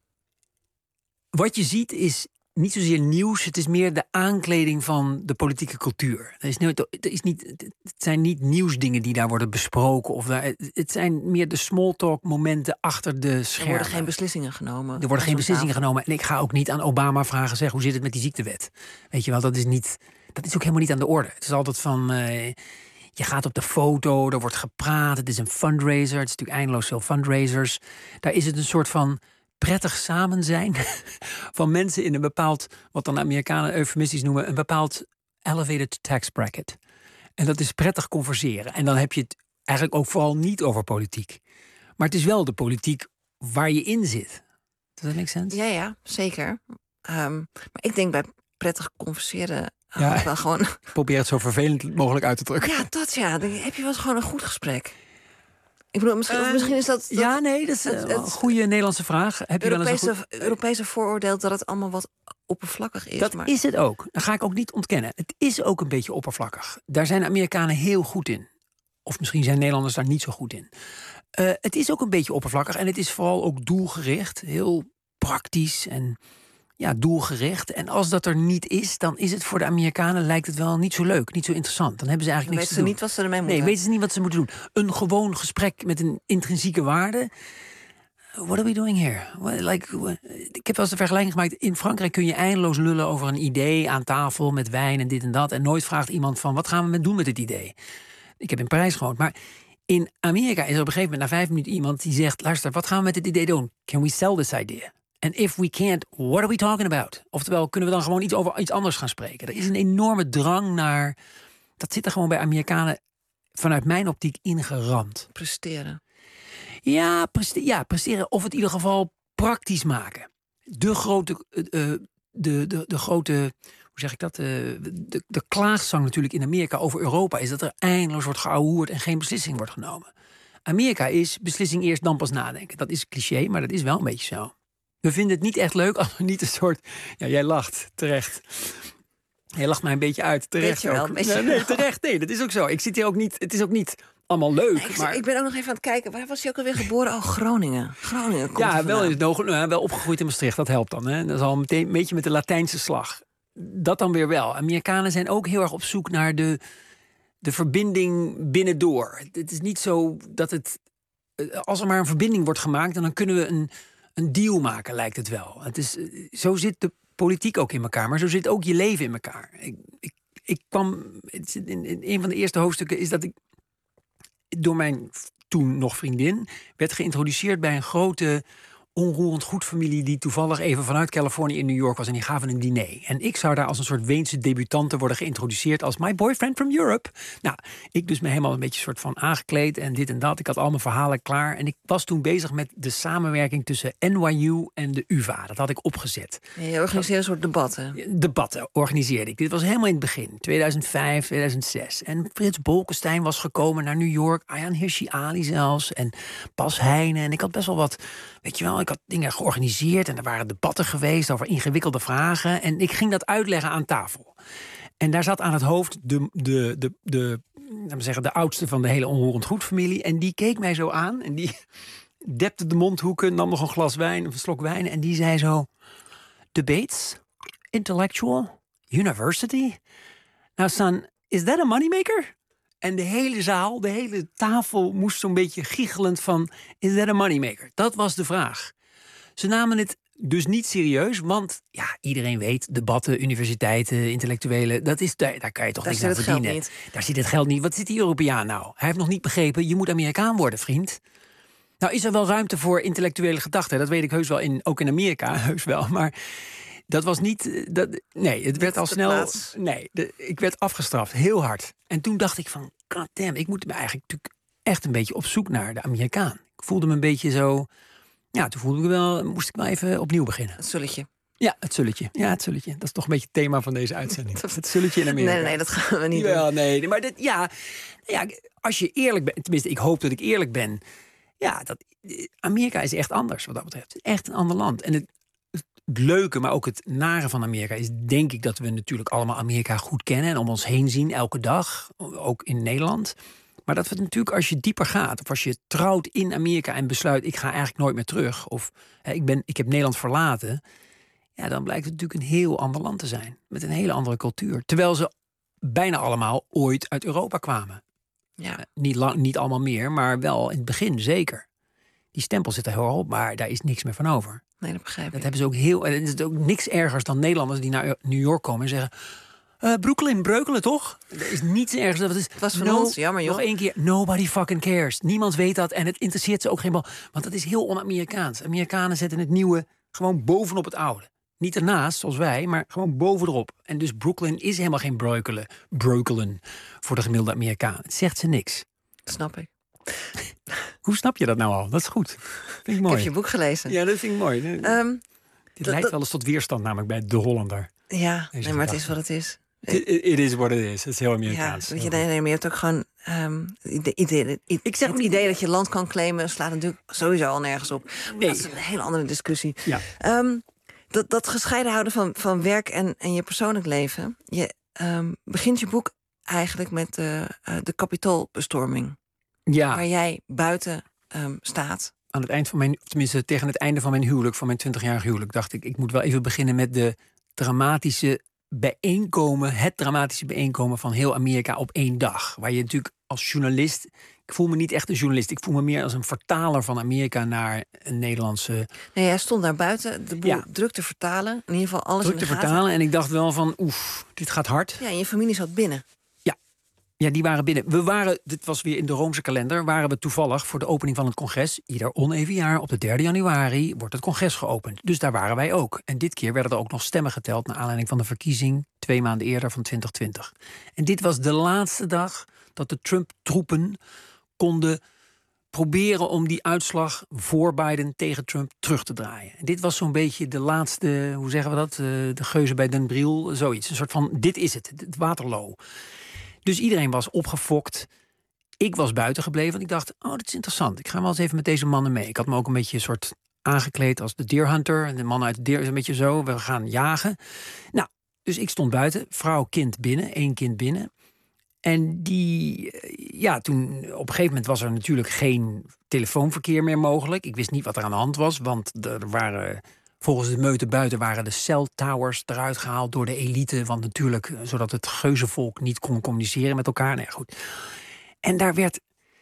Wat je ziet is niet zozeer nieuws, het is meer de aankleding van de politieke cultuur. Er is nooit, er is niet, het zijn niet nieuwsdingen die daar worden besproken. Of daar, het zijn meer de smalltalk momenten achter de schermen. Er worden geen beslissingen genomen. Er worden geen beslissingen genomen. En ik ga ook niet aan Obama vragen, zeg, hoe zit het met die ziektewet? Weet je wel, dat is, niet, dat is ook helemaal niet aan de orde. Het is altijd van... Uh, Je gaat op de foto, er wordt gepraat, het is een fundraiser. Het is natuurlijk eindeloos veel fundraisers. Daar is het een soort van prettig samen zijn van mensen in een bepaald, wat dan de Amerikanen eufemistisch noemen, een bepaald elevated tax bracket. En dat is prettig converseren. En dan heb je het eigenlijk ook vooral niet over politiek. Maar het is wel de politiek waar je in zit. Does that make sense? Ja, ja, zeker. Um, maar ik denk bij prettig converseren... Ja, wel gewoon... probeer het zo vervelend mogelijk uit te drukken. Ja, dat ja. Dan heb je wel eens gewoon een goed gesprek. Ik bedoel, misschien, uh, of misschien is dat, dat... Ja, nee, dat is het, een goede Nederlandse vraag. Heb je Europese, wel eens een goed... Europese vooroordeel dat het allemaal wat oppervlakkig is. Dat maar... is het ook. Dat ga ik ook niet ontkennen. Het is ook een beetje oppervlakkig. Daar zijn de Amerikanen heel goed in. Of misschien zijn Nederlanders daar niet zo goed in. Uh, het is ook een beetje oppervlakkig. En het is vooral ook doelgericht. Heel praktisch en... Ja, doelgericht. En als dat er niet is, dan is het voor de Amerikanen lijkt het wel niet zo leuk, niet zo interessant. Dan hebben ze eigenlijk niks te doen. Weten ze niet wat ze ermee moeten. Nee, weten ze niet wat ze moeten doen. Een gewoon gesprek met een intrinsieke waarde. What are we doing here? Like, ik heb wel eens de vergelijking gemaakt. In Frankrijk kun je eindeloos lullen over een idee aan tafel met wijn en dit en dat. En nooit vraagt iemand van, wat gaan we met doen met dit idee? Ik heb in Parijs gewoond, maar In Amerika is er op een gegeven moment na vijf minuten iemand die zegt... luister, wat gaan we met dit idee doen? Can we sell this idea? And if we can't, what are we talking about? Oftewel, kunnen we dan gewoon iets over iets anders gaan spreken? Er is een enorme drang naar... dat zit er gewoon bij Amerikanen vanuit mijn optiek ingeramd. Presteren. Ja, preste- ja, presteren of het in ieder geval praktisch maken. De grote... Uh, de, de, de grote... Hoe zeg ik dat? De, de, de klaagzang natuurlijk in Amerika over Europa... is dat er eindeloos wordt geouwehoerd en geen beslissing wordt genomen. Amerika is beslissing eerst, dan pas nadenken. Dat is cliché, maar dat is wel een beetje zo. We vinden het niet echt leuk als we niet een soort... Ja, jij lacht, terecht. Jij lacht mij een beetje uit, terecht Beetje wel, ook. beetje nee, nee, wel. terecht, nee, dat is ook zo. Ik zit hier ook niet... Het is ook niet allemaal leuk, Ik, maar... ik ben ook nog even aan het kijken. Waar was hij ook alweer geboren? Oh, Groningen. Groningen komt Ja, er wel, in vandaan. het, nou, wel opgegroeid in Maastricht, dat helpt dan. Hè? Dat is al meteen een beetje met de Latijnse slag. Dat dan weer wel. Amerikanen zijn ook heel erg op zoek naar de, de verbinding binnendoor. Het is niet zo dat het... Als er maar een verbinding wordt gemaakt... dan kunnen we een, een deal maken, lijkt het wel. Het is, zo zit de politiek ook in elkaar. Maar zo zit ook je leven in elkaar. Ik, ik, ik kwam... In, in een van de eerste hoofdstukken is dat ik... door mijn toen nog vriendin... werd geïntroduceerd bij een grote... onroerend goed familie die toevallig even vanuit Californië in New York was... en die gaven een diner. En ik zou daar als een soort Weense debutante worden geïntroduceerd... als my boyfriend from Europe. Nou, ik dus me helemaal een beetje soort van aangekleed en dit en dat. Ik had al mijn verhalen klaar. En ik was toen bezig met de samenwerking tussen N Y U en de U vA. Dat had ik opgezet. Ja, je organiseert een soort debatten. Debatten organiseerde ik. Dit was helemaal in het begin, tweeduizend vijf, tweeduizend zes. En Frits Bolkestein was gekomen naar New York. Ayaan Hirsi Ali zelfs. En Bas Heijnen. En ik had best wel wat... Weet je wel, ik had dingen georganiseerd en er waren debatten geweest over ingewikkelde vragen. En ik ging dat uitleggen aan tafel. En daar zat aan het hoofd de, de, de, de, laten we zeggen, de oudste van de hele onroerend goed familie. En die keek mij zo aan en die depte de mondhoeken, nam nog een glas wijn, een slok wijn. En die zei zo, debates, intellectual, university. Nou son, is that a moneymaker? En de hele zaal, de hele tafel moest zo'n beetje giechelend van... is that a moneymaker? Dat was de vraag. Ze namen het dus niet serieus, want ja, iedereen weet... debatten, universiteiten, intellectuelen, dat is, daar, daar kan je toch Daar niks zit aan het geld verdienen. niet. Daar zit het geld niet. Wat zit die Europeaan nou? Hij heeft nog niet begrepen, je moet Amerikaan worden, vriend. Nou is er wel ruimte voor intellectuele gedachten. Dat weet ik heus wel, in, ook in Amerika, heus wel. Maar... Dat was niet... Dat, nee, het werd al de snel... plaats. Nee, de, ik werd afgestraft, heel hard. En toen dacht ik van, god damn, ik moet me eigenlijk natuurlijk echt een beetje op zoek naar de Amerikaan. Ik voelde me een beetje zo... Ja, toen voelde ik wel, moest ik wel even opnieuw beginnen. Het zulletje. Ja, het zulletje. Ja, het zulletje. Dat is toch een beetje het thema van deze uitzending. Het zulletje in Amerika. Nee, nee, dat gaan we niet Ja, doen. nee, maar dat, ja, ja, als je eerlijk bent... Tenminste, ik hoop dat ik eerlijk ben. Ja, dat, Amerika is echt anders wat dat betreft. Het is echt een ander land. En het, het leuke, maar ook het nare van Amerika is denk ik dat we natuurlijk allemaal Amerika goed kennen en om ons heen zien elke dag, ook in Nederland. Maar dat we het natuurlijk als je dieper gaat, of als je trouwt in Amerika en besluit ik ga eigenlijk nooit meer terug, of hè, ik, ben, ik heb Nederland verlaten, ja, dan blijkt het natuurlijk een heel ander land te zijn, met een hele andere cultuur. Terwijl ze bijna allemaal ooit uit Europa kwamen. Ja. Uh, niet, lang, niet allemaal meer, maar wel in het begin zeker. Die stempel zit er heel erg op, maar daar is niks meer van over. Nee, dat begrijp ik. Dat hebben ze ook heel. En het is ook niks ergers dan Nederlanders die naar New York komen en zeggen: uh, Brooklyn, Breukelen toch? Er is niets ergers. Dat is, Het was van no, ons, jammer joh. Nog één keer, nobody fucking cares. Niemand weet dat en het interesseert ze ook geen bal. Want dat is heel on-Amerikaans. Amerikanen zetten het nieuwe gewoon bovenop het oude. Niet ernaast, zoals wij, maar gewoon bovenop. En dus Brooklyn is helemaal geen Breukelen, Breukelen voor de gemiddelde Amerikaan. Het zegt ze niks. Dat snap ik. Hoe snap je dat nou al? Dat is goed. Vind ik Ik mooi. heb je boek gelezen. Ja, dat vind ik mooi. Ehm, Dit dat- leidt dat- wel eens tot weerstand namelijk bij de Hollander. ja, Deze nee, maar het is gedachte. wat het is. It is what it is. Het is heel Ja, Amerikaans. weet je, nee, nee, maar je hebt ook gewoon... ehm, de idee, ik zeg het idee dat je land kan claimen slaat natuurlijk sowieso al nergens op. Maar Nee. Dat is een hele andere discussie. Ja. Ehm, dat, dat gescheiden houden van, van werk en, en je persoonlijk leven. Je ehm, begint je boek eigenlijk met de, uh, de kapitoolbestorming. Ja, Waar jij buiten um, staat. aan het eind van mijn, of tenminste tegen het einde van mijn huwelijk, van mijn twintigjarig huwelijk, dacht ik, ik moet wel even beginnen met de dramatische bijeenkomen, het dramatische bijeenkomen van heel Amerika op één dag. Waar je natuurlijk als journalist, ik voel me niet echt een journalist, ik voel me meer als een vertaler van Amerika naar een Nederlandse Nee, jij stond daar buiten de boel Ja. druk te vertalen. In ieder geval alles druk in te de gaten. vertalen. En ik dacht wel van, oef, dit gaat hard. Ja, en je familie zat binnen. Ja, Ja, die waren binnen. We waren, dit was weer in de Roomse kalender, waren we toevallig voor de opening van het congres. Ieder oneven jaar op de derde januari wordt het congres geopend. Dus daar waren wij ook. En dit keer werden er ook nog stemmen geteld naar aanleiding van de verkiezing twee maanden eerder van twintig twintig. En dit was de laatste dag dat de Trump-troepen konden proberen om die uitslag voor Biden tegen Trump terug te draaien. En dit was zo'n beetje de laatste, hoe zeggen we dat, de geuzen bij Den Briel, zoiets. Een soort van, dit is het, het Waterloo. Dus iedereen was opgefokt. Ik was buiten gebleven, want ik dacht, oh, dat is interessant. Ik ga wel eens even met deze mannen mee. Ik had me ook een beetje een soort aangekleed als de Deer Hunter. En de man uit de Deer is een beetje zo, we gaan jagen. Nou, dus ik stond buiten, vrouw, kind binnen, één kind binnen. En die, ja, toen op een gegeven moment was er natuurlijk geen telefoonverkeer meer mogelijk. Ik wist niet wat er aan de hand was, want er waren, volgens de meute buiten waren de cell towers eruit gehaald door de elite. Want natuurlijk, zodat het geuzenvolk niet kon communiceren met elkaar. Nee, goed. En daar werd,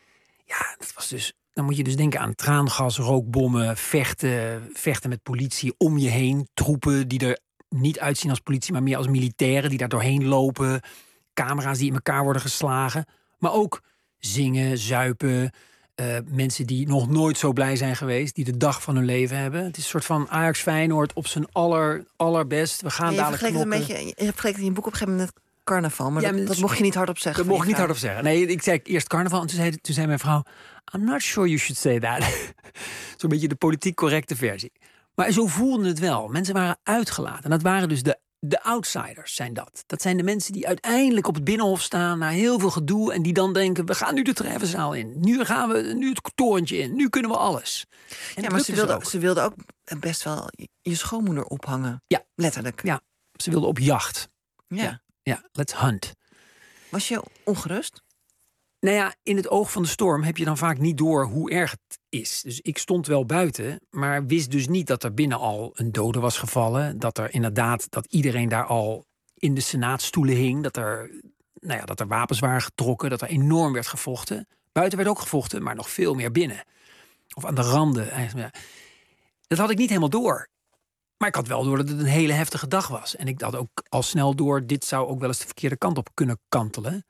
ja, dat was dus, dan moet je dus denken aan traangas, rookbommen, vechten, vechten met politie om je heen. Troepen die er niet uitzien als politie, maar meer als militairen die daar doorheen lopen. Camera's die in elkaar worden geslagen. Maar ook zingen, zuipen. Uh, mensen die nog nooit zo blij zijn geweest. Die de dag van hun leven hebben. Het is een soort van Ajax Feyenoord op zijn aller, allerbest. We gaan ja, je dadelijk knokken. Een beetje, je hebt vergeleken in je boek op een gegeven moment met carnaval. Maar, ja, dat, maar dat mocht je niet hardop zeggen. Dat mocht ik niet hardop zeggen. Nee, ik zei eerst carnaval. En toen zei, toen zei mijn vrouw, I'm not sure you should say that. Zo'n beetje de politiek correcte versie. Maar zo voelden het wel. Mensen waren uitgelaten. En dat waren dus de De outsiders zijn dat. Dat zijn de mensen die uiteindelijk op het Binnenhof staan na heel veel gedoe en die dan denken, we gaan nu de Treffenzaal in. Nu gaan we nu het torentje in. Nu kunnen we alles. En ja, maar ze wilden, ook. ze wilden ook best wel je schoonmoeder ophangen. Ja. Letterlijk. Ja, ze wilden op jacht. Ja. Ja, ja, let's hunt. Was je ongerust? Nou ja, in het oog van de storm heb je dan vaak niet door hoe erg het is. Dus ik stond wel buiten, maar wist dus niet dat er binnen al een dode was gevallen. Dat er inderdaad, dat iedereen daar al in de senaatstoelen hing. Dat er, nou ja, dat er wapens waren getrokken, dat er enorm werd gevochten. Buiten werd ook gevochten, maar nog veel meer binnen. Of aan de randen. Eigenlijk. Dat had ik niet helemaal door. Maar ik had wel door dat het een hele heftige dag was. En ik had ook al snel door, dit zou ook wel eens de verkeerde kant op kunnen kantelen.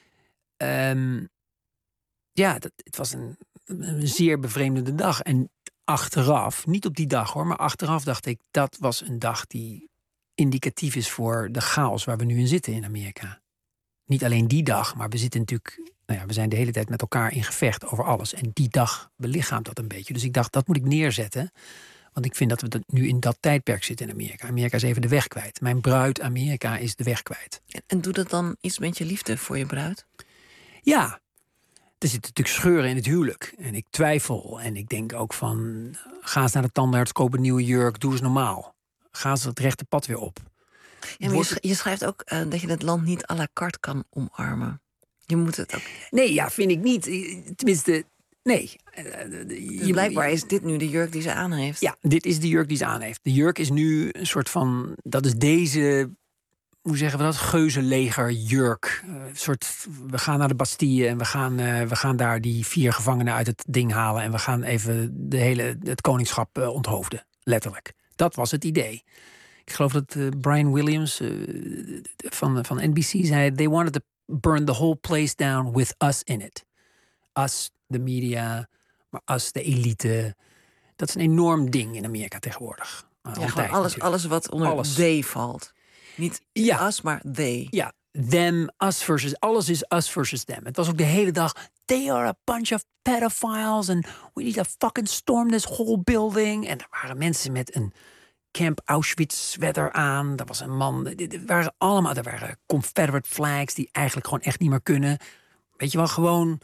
Um, ja, dat, het was een, een zeer bevreemdende dag. En achteraf, niet op die dag hoor, maar achteraf dacht ik, dat was een dag die indicatief is voor de chaos waar we nu in zitten in Amerika. Niet alleen die dag, maar we zitten natuurlijk, nou ja, we zijn de hele tijd met elkaar in gevecht over alles. En die dag belichaamt dat een beetje. Dus ik dacht, dat moet ik neerzetten. Want ik vind dat we nu in dat tijdperk zitten in Amerika. Amerika is even de weg kwijt. Mijn bruid Amerika is de weg kwijt. En, en doet dat dan iets met je liefde voor je bruid? Ja, er zitten natuurlijk scheuren in het huwelijk. En ik twijfel. En ik denk ook van, ga eens naar de tandarts, koop een nieuwe jurk, doe eens normaal. Ga eens het rechte pad weer op. Ja, maar je, je schrijft ook uh, dat je het land niet à la carte kan omarmen. Je moet het ook... Nee, ja, vind ik niet. Tenminste, nee. Dus blijkbaar is dit nu de jurk die ze aan heeft. Ja, dit is de jurk die ze aan heeft. De jurk is nu een soort van, dat is deze, hoe zeggen we dat, geuzenlegerjurk. Een soort, we gaan naar de Bastille en we gaan, uh, we gaan daar die vier gevangenen uit het ding halen en we gaan even de hele, het koningschap uh, onthoofden. Letterlijk. Dat was het idee. Ik geloof dat uh, Brian Williams uh, van, van N B C zei, they wanted to burn the whole place down with us in it. Us, de media, maar us, de elite. Dat is een enorm ding in Amerika tegenwoordig. Ja, gewoon tijd, alles, alles wat onder alles. They valt. Niet ja. us, maar they. Ja, them, us versus, alles is us versus them. Het was ook de hele dag, they are a bunch of pedophiles and we need to fucking storm this whole building. En er waren mensen met een Camp Auschwitz-sweater aan. Er was een man, er waren allemaal, er waren Confederate flags die eigenlijk gewoon echt niet meer kunnen. Weet je wel, gewoon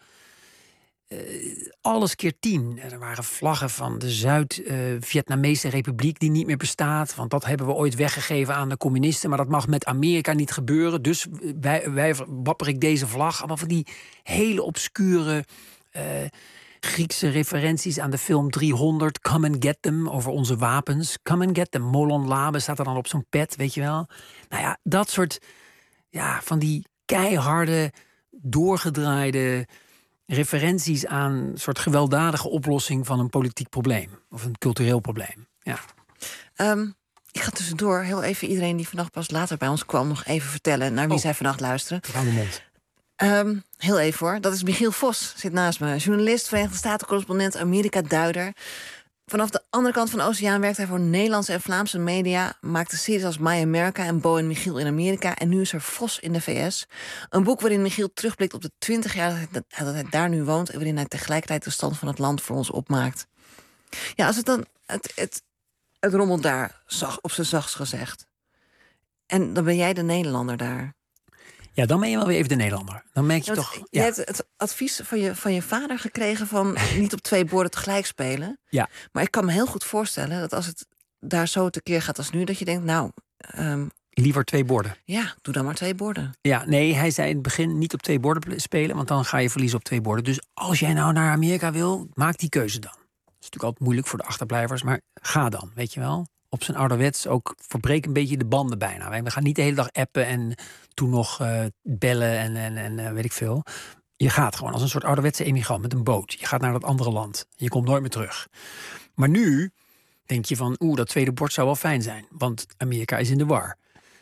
uh, alles keer tien. Er waren vlaggen van de Zuid-Vietnamese uh, Republiek die niet meer bestaat. Want dat hebben we ooit weggegeven aan de communisten. Maar dat mag met Amerika niet gebeuren. Dus wij, wij wapper ik deze vlag. Allemaal van die hele obscure Uh, Griekse referenties aan de film driehonderd. Come and get them, over onze wapens. Come and get them. Molon Labe staat er dan op zo'n pet, weet je wel. Nou ja, dat soort, ja, van die keiharde, doorgedraaide referenties aan een soort gewelddadige oplossing van een politiek probleem. Of een cultureel probleem, ja. Um, ik ga tussendoor heel even iedereen die vannacht pas later bij ons kwam nog even vertellen naar wie oh. zij vannacht luisteren. Hou de mond. Um, heel even hoor. Dat is Michiel Vos, zit naast me. Journalist, Verenigde Staten-correspondent, Amerika-duider. Vanaf de andere kant van de oceaan werkt hij voor Nederlandse en Vlaamse media. Maakte series als My America en Bo en Michiel in Amerika. En nu is er Vos in de V S. Een boek waarin Michiel terugblikt op de twintig jaar dat hij, dat hij daar nu woont. En waarin hij tegelijkertijd de stand van het land voor ons opmaakt. Ja, als het dan... Het, het, het rommelt daar, zacht, op zijn zachtst gezegd. En dan ben jij de Nederlander daar. Ja, dan ben je wel weer even de Nederlander. Dan merk je ja, toch... Je ja. hebt het advies van je, van je vader gekregen van niet op twee borden tegelijk spelen. Ja. Maar ik kan me heel goed voorstellen dat als het daar zo tekeer gaat als nu, dat je denkt, nou... Um, Liever twee borden. Ja, doe dan maar twee borden. Ja, nee, hij zei in het begin niet op twee borden spelen, want dan ga je verliezen op twee borden. Dus als jij nou naar Amerika wil, maak die keuze dan. Dat is natuurlijk altijd moeilijk voor de achterblijvers, maar ga dan, weet je wel. Op zijn ouderwets ook verbreek een beetje de banden bijna. We gaan niet de hele dag appen en toen nog uh, bellen en, en, en uh, weet ik veel. Je gaat gewoon als een soort ouderwetse emigrant met een boot. Je gaat naar dat andere land. Je komt nooit meer terug. Maar nu denk je van, oeh, dat tweede bord zou wel fijn zijn. Want Amerika is in de war.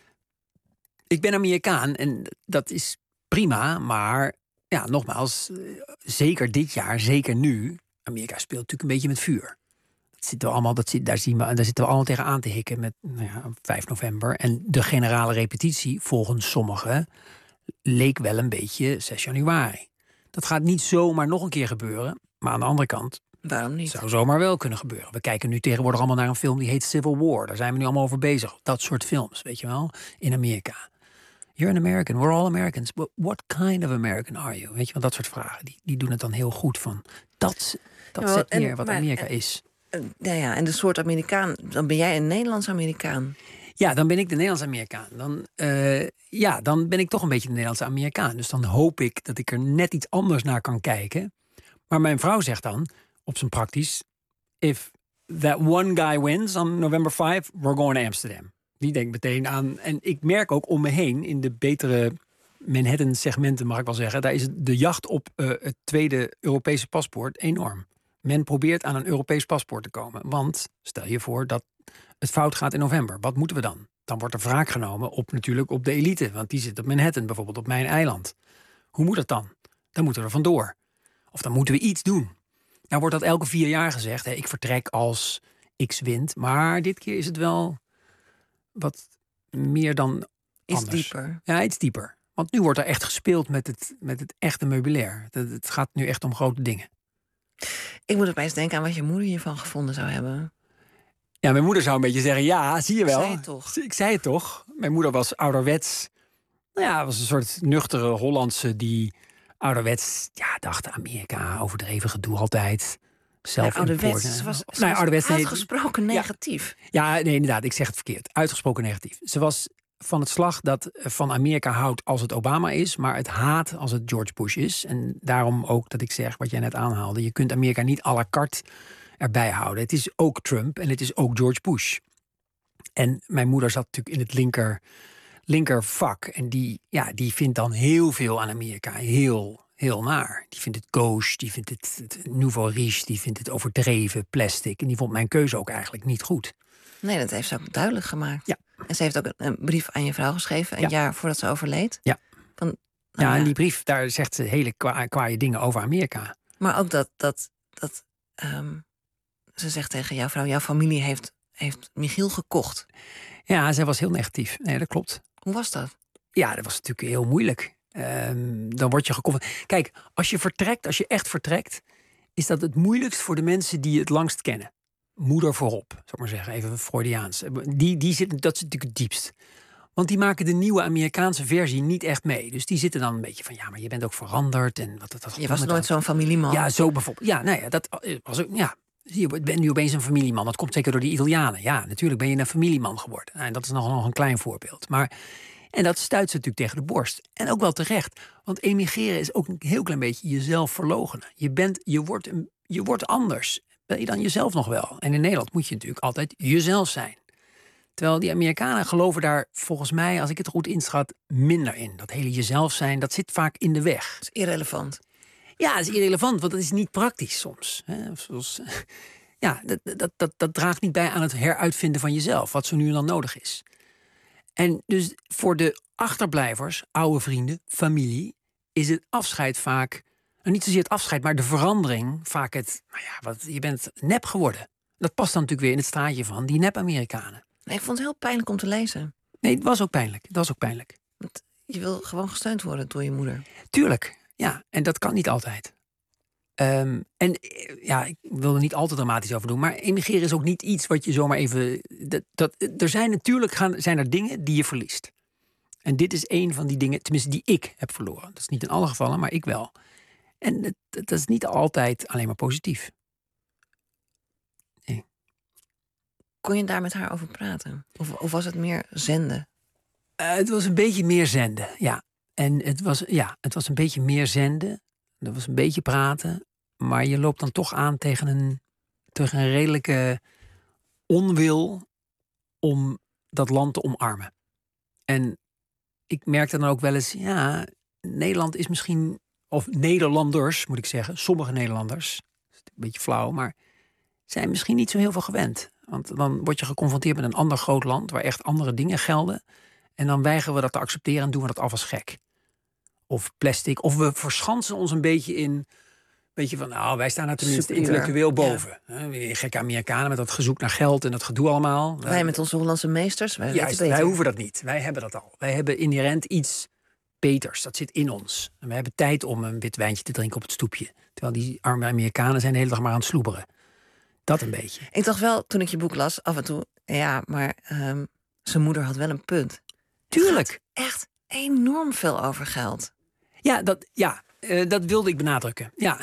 Ik ben Amerikaan en dat is prima. Maar ja, nogmaals, zeker dit jaar, zeker nu. Amerika speelt natuurlijk een beetje met vuur. Dat zitten we allemaal, dat zit, daar, zien we, daar zitten we allemaal tegen aan te hikken met nou ja, vijf november. En de generale repetitie, volgens sommigen, leek wel een beetje zes januari. Dat gaat niet zomaar nog een keer gebeuren. Maar aan de andere kant, waarom niet? Zou zomaar wel kunnen gebeuren. We kijken nu tegenwoordig allemaal naar een film die heet Civil War. Daar zijn we nu allemaal over bezig. Dat soort films, weet je wel, in Amerika. You're an American, we're all Americans. But what kind of American are you? Weet je wel, dat soort vragen. Die, die doen het dan heel goed van. Dat, dat ja, zet en, neer wat maar, Amerika en, is. Ja, ja, en de soort Amerikaan, dan ben jij een Nederlands-Amerikaan. Ja, dan ben ik de Nederlandse Amerikaan. Dan, uh, ja, dan ben ik toch een beetje de Nederlandse Amerikaan. Dus dan hoop ik dat ik er net iets anders naar kan kijken. Maar mijn vrouw zegt dan, op zijn praktisch, if that one guy wins on November vijfde, we're going to Amsterdam. Die denkt meteen aan. En ik merk ook om me heen, in de betere Manhattan-segmenten mag ik wel zeggen, daar is de jacht op uh, het tweede Europese paspoort enorm. Men probeert aan een Europees paspoort te komen. Want stel je voor dat het fout gaat in november. Wat moeten we dan? Dan wordt er wraak genomen op natuurlijk op de elite. Want die zit op Manhattan, bijvoorbeeld op mijn eiland. Hoe moet dat dan? Dan moeten we er vandoor. Of dan moeten we iets doen. Nou wordt dat elke vier jaar gezegd. Hè, ik vertrek als X wint. Maar dit keer is het wel wat meer dan iets anders. dieper. Ja, iets dieper. Want nu wordt er echt gespeeld met het, met het echte meubilair. Het, het gaat nu echt om grote dingen. Ik moet opeens denken aan wat je moeder hiervan gevonden zou hebben. Ja, mijn moeder zou een beetje zeggen, ja, zie je wel. Ik zei het toch. Ik zei het toch. Mijn moeder was ouderwets. Nou ja, was een soort nuchtere Hollandse die ouderwets, ja, dacht Amerika, overdreven gedoe altijd. Zelf ja, ouderwets. Ze was, ze nou, was ouderwets, uitgesproken nee, negatief. Ja, nee, inderdaad, ik zeg het verkeerd. Uitgesproken negatief. Ze was van het slag dat van Amerika houdt als het Obama is, maar het haat als het George Bush is. En daarom ook dat ik zeg, wat jij net aanhaalde, je kunt Amerika niet à la carte erbij houden. Het is ook Trump en het is ook George Bush. En mijn moeder zat natuurlijk in het linker, linker vak. En die, ja, die vindt dan heel veel aan Amerika heel, heel naar. Die vindt het gauche, die vindt het, het nouveau riche, die vindt het overdreven, plastic. En die vond mijn keuze ook eigenlijk niet goed. Nee, dat heeft ze ook duidelijk gemaakt. Ja. En ze heeft ook een brief aan je vrouw geschreven, een ja. jaar voordat ze overleed. Ja. Van, nou ja, ja, en die brief, daar zegt ze hele kwa- kwaaie dingen over Amerika. Maar ook dat, dat, dat um, ze zegt tegen jouw vrouw, jouw familie heeft, heeft Michiel gekocht. Ja, zij was heel negatief. Nee, dat klopt. Hoe was dat? Ja, dat was natuurlijk heel moeilijk. Um, dan word je gekocht. Kijk, als je vertrekt, als je echt vertrekt, is dat het moeilijkst voor de mensen die je het langst kennen. Moeder voorop, zou ik maar zeggen, even Freudiaans. Die, die zit, dat is natuurlijk het diepst. Want die maken de nieuwe Amerikaanse versie niet echt mee. Dus die zitten dan een beetje van, ja, maar je bent ook veranderd. En wat, wat, wat, je was nooit dat? zo'n familieman. Ja, zo bijvoorbeeld. Ja, nou ja, dat was ook, ja. Je bent nu opeens een familieman. Dat komt zeker door die Italianen. Ja, natuurlijk ben je een familieman geworden. En dat is nog, nog een klein voorbeeld. Maar, en dat stuit ze natuurlijk tegen de borst. En ook wel terecht. Want emigreren is ook een heel klein beetje jezelf verloochenen. Je, bent, je, wordt, je wordt anders. Ben je dan jezelf nog wel? En in Nederland moet je natuurlijk altijd jezelf zijn. Terwijl die Amerikanen geloven daar volgens mij, als ik het goed inschat, minder in. Dat hele jezelf zijn, dat zit vaak in de weg. Dat is irrelevant. Ja, dat is irrelevant, want dat is niet praktisch soms. Zoals, ja, dat, dat, dat, dat draagt niet bij aan het heruitvinden van jezelf, wat zo nu en dan nodig is. En dus voor de achterblijvers, oude vrienden, familie, is het afscheid vaak... Nou, niet zozeer het afscheid, maar de verandering. Vaak het, nou ja, wat, je bent nep geworden. Dat past dan natuurlijk weer in het straatje van die nep-Amerikanen. Nee, ik vond het heel pijnlijk om te lezen. Nee, het was ook pijnlijk. Het was ook pijnlijk. Want je wil gewoon gesteund worden door je moeder. Tuurlijk, ja. En dat kan niet altijd. Um, en ja, ik wil er niet al te dramatisch over doen. Maar emigreren is ook niet iets wat je zomaar even... Dat, dat, er zijn natuurlijk gaan, zijn er dingen die je verliest. En dit is een van die dingen, tenminste die ik heb verloren. Dat is niet in alle gevallen, maar ik wel. En dat, dat is niet altijd alleen maar positief. Nee. Kon je daar met haar over praten? Of, of was het meer zenden? Uh, het was een beetje meer zenden, ja. En het was, ja, het was een beetje meer zenden. Er was een beetje praten. Maar je loopt dan toch aan tegen een, tegen een redelijke onwil om dat land te omarmen. En ik merkte dan ook wel eens, ja, Nederland is misschien... Of Nederlanders, moet ik zeggen. Sommige Nederlanders, dat is een beetje flauw, maar zijn misschien niet zo heel veel gewend. Want dan word je geconfronteerd met een ander groot land waar echt andere dingen gelden. En dan weigeren we dat te accepteren en doen we dat af als gek. Of plastic. Of we verschansen ons een beetje in... Weet je van, nou, wij staan er tenminste Superieur. intellectueel boven. Ja. Weer gekke Amerikanen met dat gezoek naar geld en dat gedoe allemaal. Wij met onze Hollandse meesters, wij Juist, weten beter. wij hoeven dat niet. Wij hebben dat al. Wij hebben inherent iets beters. Dat zit in ons. En we hebben tijd om een wit wijntje te drinken op het stoepje. Terwijl die arme Amerikanen zijn de hele dag maar aan het sloeberen. Dat een beetje. Ik dacht wel, toen ik je boek las, af en toe... Ja, maar um, zijn moeder had wel een punt. Tuurlijk. Echt enorm veel over geld. Ja, dat, ja uh, dat wilde ik benadrukken. Ja.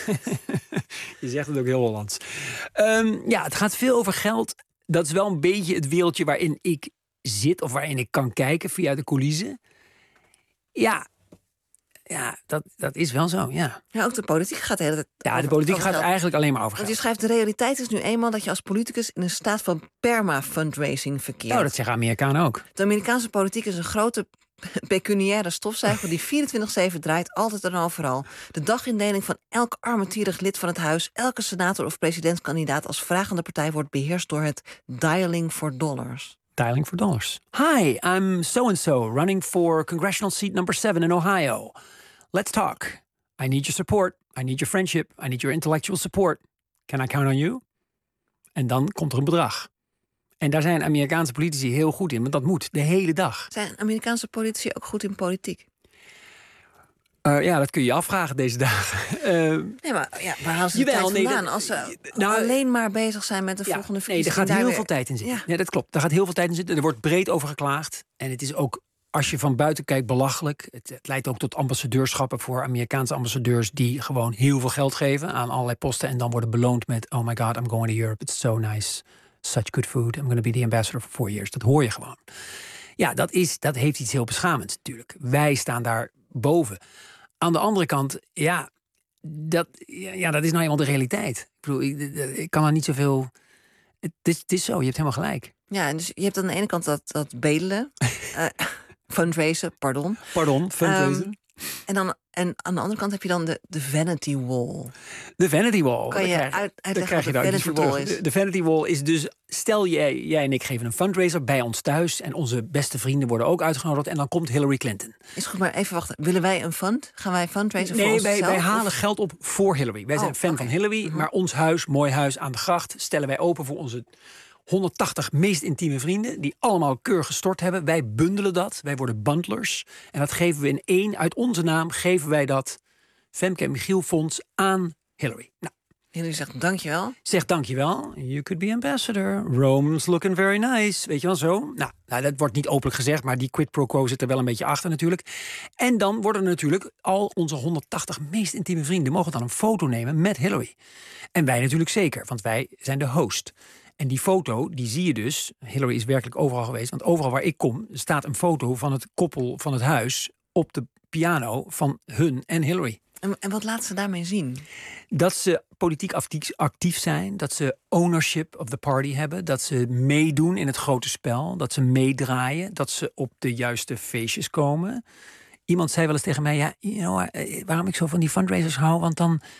Je zegt het ook heel Hollands. Um, ja, het gaat veel over geld. Dat is wel een beetje het wereldje waarin ik zit... of waarin ik kan kijken via de coulissen. Ja, ja dat, dat is wel zo, ja. Ja, ook de politiek gaat de hele tijd Ja, de over, politiek over gaat geld. eigenlijk alleen maar over Want geld. je schrijft, de realiteit is nu eenmaal dat je als politicus... in een staat van perma-fundraising verkeert. Nou, dat zeggen Amerikanen ook. De Amerikaanse politiek is een grote pecuniaire stofzuiger... die vierentwintig zeven draait, altijd en overal. De dagindeling van elk armetierig lid van het huis... elke senator of presidentskandidaat als vragende partij... wordt beheerst door het dialing for dollars. Dialing for dollars. Hi, I'm so-and-so, running for congressional seat number seven in Ohio. Let's talk. I need your support. I need your friendship. I need your intellectual support. Can I count on you? En dan komt er een bedrag. En daar zijn Amerikaanse politici heel goed in, want dat moet de hele dag. Zijn Amerikaanse politici ook goed in politiek? Uh, ja, dat kun je je afvragen deze dagen. Uh, Nee, maar ja, waar halen ze de Jawel, tijd nee, vandaan? dat- Als ze nou, alleen maar bezig zijn met de ja, volgende nee, er verkiezing. gaat daar heel weer- veel tijd in zitten. Ja. Ja, dat klopt. Daar gaat heel veel tijd in zitten. Er wordt breed over geklaagd. En het is ook, als je van buiten kijkt, belachelijk. Het, het leidt ook tot ambassadeurschappen voor Amerikaanse ambassadeurs... die gewoon heel veel geld geven aan allerlei posten... en dan worden beloond met, oh my god, I'm going to Europe. It's so nice. Such good food. I'm going to be the ambassador for four years. Dat hoor je gewoon. Ja, dat, is, dat heeft iets heel beschamends natuurlijk. Wij staan daar boven. Aan de andere kant, ja, dat, ja, dat is nou eenmaal de realiteit. Ik bedoel, ik, ik kan er niet zoveel... Het is, het is zo, je hebt helemaal gelijk. Ja, en dus je hebt aan de ene kant dat, dat bedelen, uh, fundraisen, pardon. Pardon, fundraisen. Um, en, dan, en aan de andere kant heb je dan de, de vanity wall. De vanity wall. Kan je Daar krijg- uit, daar uitleggen krijg je wat daar de iets vanity voor wall terug. is? De, de vanity wall is dus, stel jij, jij en ik geven een fundraiser bij ons thuis... en onze beste vrienden worden ook uitgenodigd... en dan komt Hillary Clinton. Is goed, maar even wachten. Willen wij een fund? Gaan wij fundraisen voor Nee, onszelf? wij, wij halen Of- geld op voor Hillary. Wij zijn Oh, fan oké. van Hillary, maar ons huis, mooi huis aan de gracht... stellen wij open voor onze honderdtachtig meest intieme vrienden... die allemaal keurig gestort hebben. Wij bundelen dat, wij worden bundlers. En dat geven we in één, uit onze naam geven wij dat... Femke en Michiel Fonds aan Hillary. Nou, Jullie zegt dankjewel. zeg dankjewel. You could be ambassador. Rome's looking very nice. Weet je wel zo? Nou, nou, dat wordt niet openlijk gezegd, maar die quid pro quo zit er wel een beetje achter natuurlijk. En dan worden natuurlijk al onze honderdtachtig meest intieme vrienden... mogen dan een foto nemen met Hillary. En wij natuurlijk zeker, want wij zijn de host. En die foto, die zie je dus... Hillary is werkelijk overal geweest, want overal waar ik kom... staat een foto van het koppel van het huis... op de piano van hun en Hillary. En, en wat laat ze daarmee zien? Dat ze politiek actief, actief zijn, dat ze ownership of the party hebben... dat ze meedoen in het grote spel, dat ze meedraaien... dat ze op de juiste feestjes komen. Iemand zei wel eens tegen mij, ja, you know, waarom ik zo van die fundraisers hou... want dan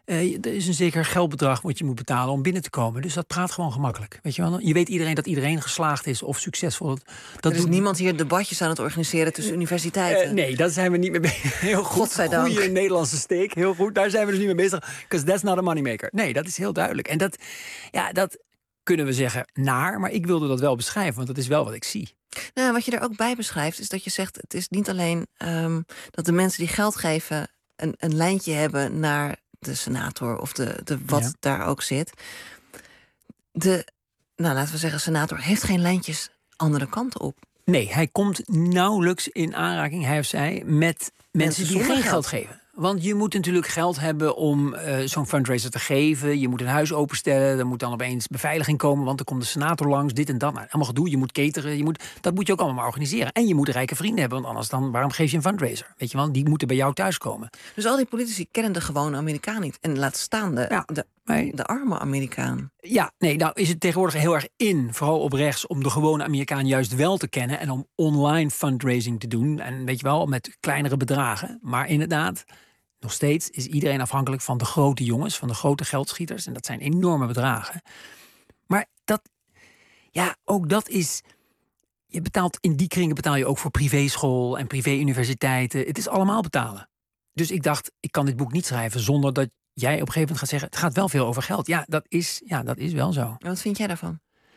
Uh, er is een zeker geldbedrag wat je moet betalen om binnen te komen. Dus dat praat gewoon gemakkelijk. Weet je wel? Je weet iedereen dat iedereen geslaagd is of succesvol. Dat er is doet... niemand hier debatjes aan het organiseren tussen universiteiten. Uh, nee, daar zijn we niet mee bezig. Heel goed. Godzijdank. Goeie Nederlandse steek. Heel goed. Daar zijn we dus niet mee bezig. Because that's not a moneymaker. Nee, dat is heel duidelijk. En dat, ja, dat kunnen we zeggen naar. Maar ik wilde dat wel beschrijven, want dat is wel wat ik zie. Nou, wat je er ook bij beschrijft, is dat je zegt... het is niet alleen um, dat de mensen die geld geven... een, een lijntje hebben naar de senator of de, de wat ja. daar ook zit. De, nou, laten we zeggen, senator heeft geen lijntjes andere kanten op. Nee, hij komt nauwelijks in aanraking, hij of zij, met mensen, mensen die geen geld. geld geven. Want je moet natuurlijk geld hebben om uh, zo'n fundraiser te geven. Je moet een huis openstellen. Er moet dan opeens beveiliging komen, want er komt de senator langs. Dit en dat. Nou, allemaal gedoe. Je moet cateren. Je moet, dat moet je ook allemaal maar organiseren. En je moet rijke vrienden hebben, want anders dan, waarom geef je een fundraiser? Weet je wel, die moeten bij jou thuiskomen. Dus al die politici kennen de gewone Amerikaan niet. En laat staan de, ja, de, maar, de arme Amerikaan. Ja, nee, nou is het tegenwoordig heel erg in, vooral op rechts, om de gewone Amerikaan juist wel te kennen en om online fundraising te doen. En weet je wel, met kleinere bedragen. Maar inderdaad, nog steeds is iedereen afhankelijk van de grote jongens, van de grote geldschieters. En dat zijn enorme bedragen. Maar dat, ja, ook dat is, je betaalt in die kringen betaal je ook voor privéschool en privé-universiteiten. Het is allemaal betalen. Dus ik dacht, ik kan dit boek niet schrijven zonder dat jij op een gegeven moment gaat zeggen, het gaat wel veel over geld. Ja, dat is, ja, dat is wel zo. En wat vind jij daarvan?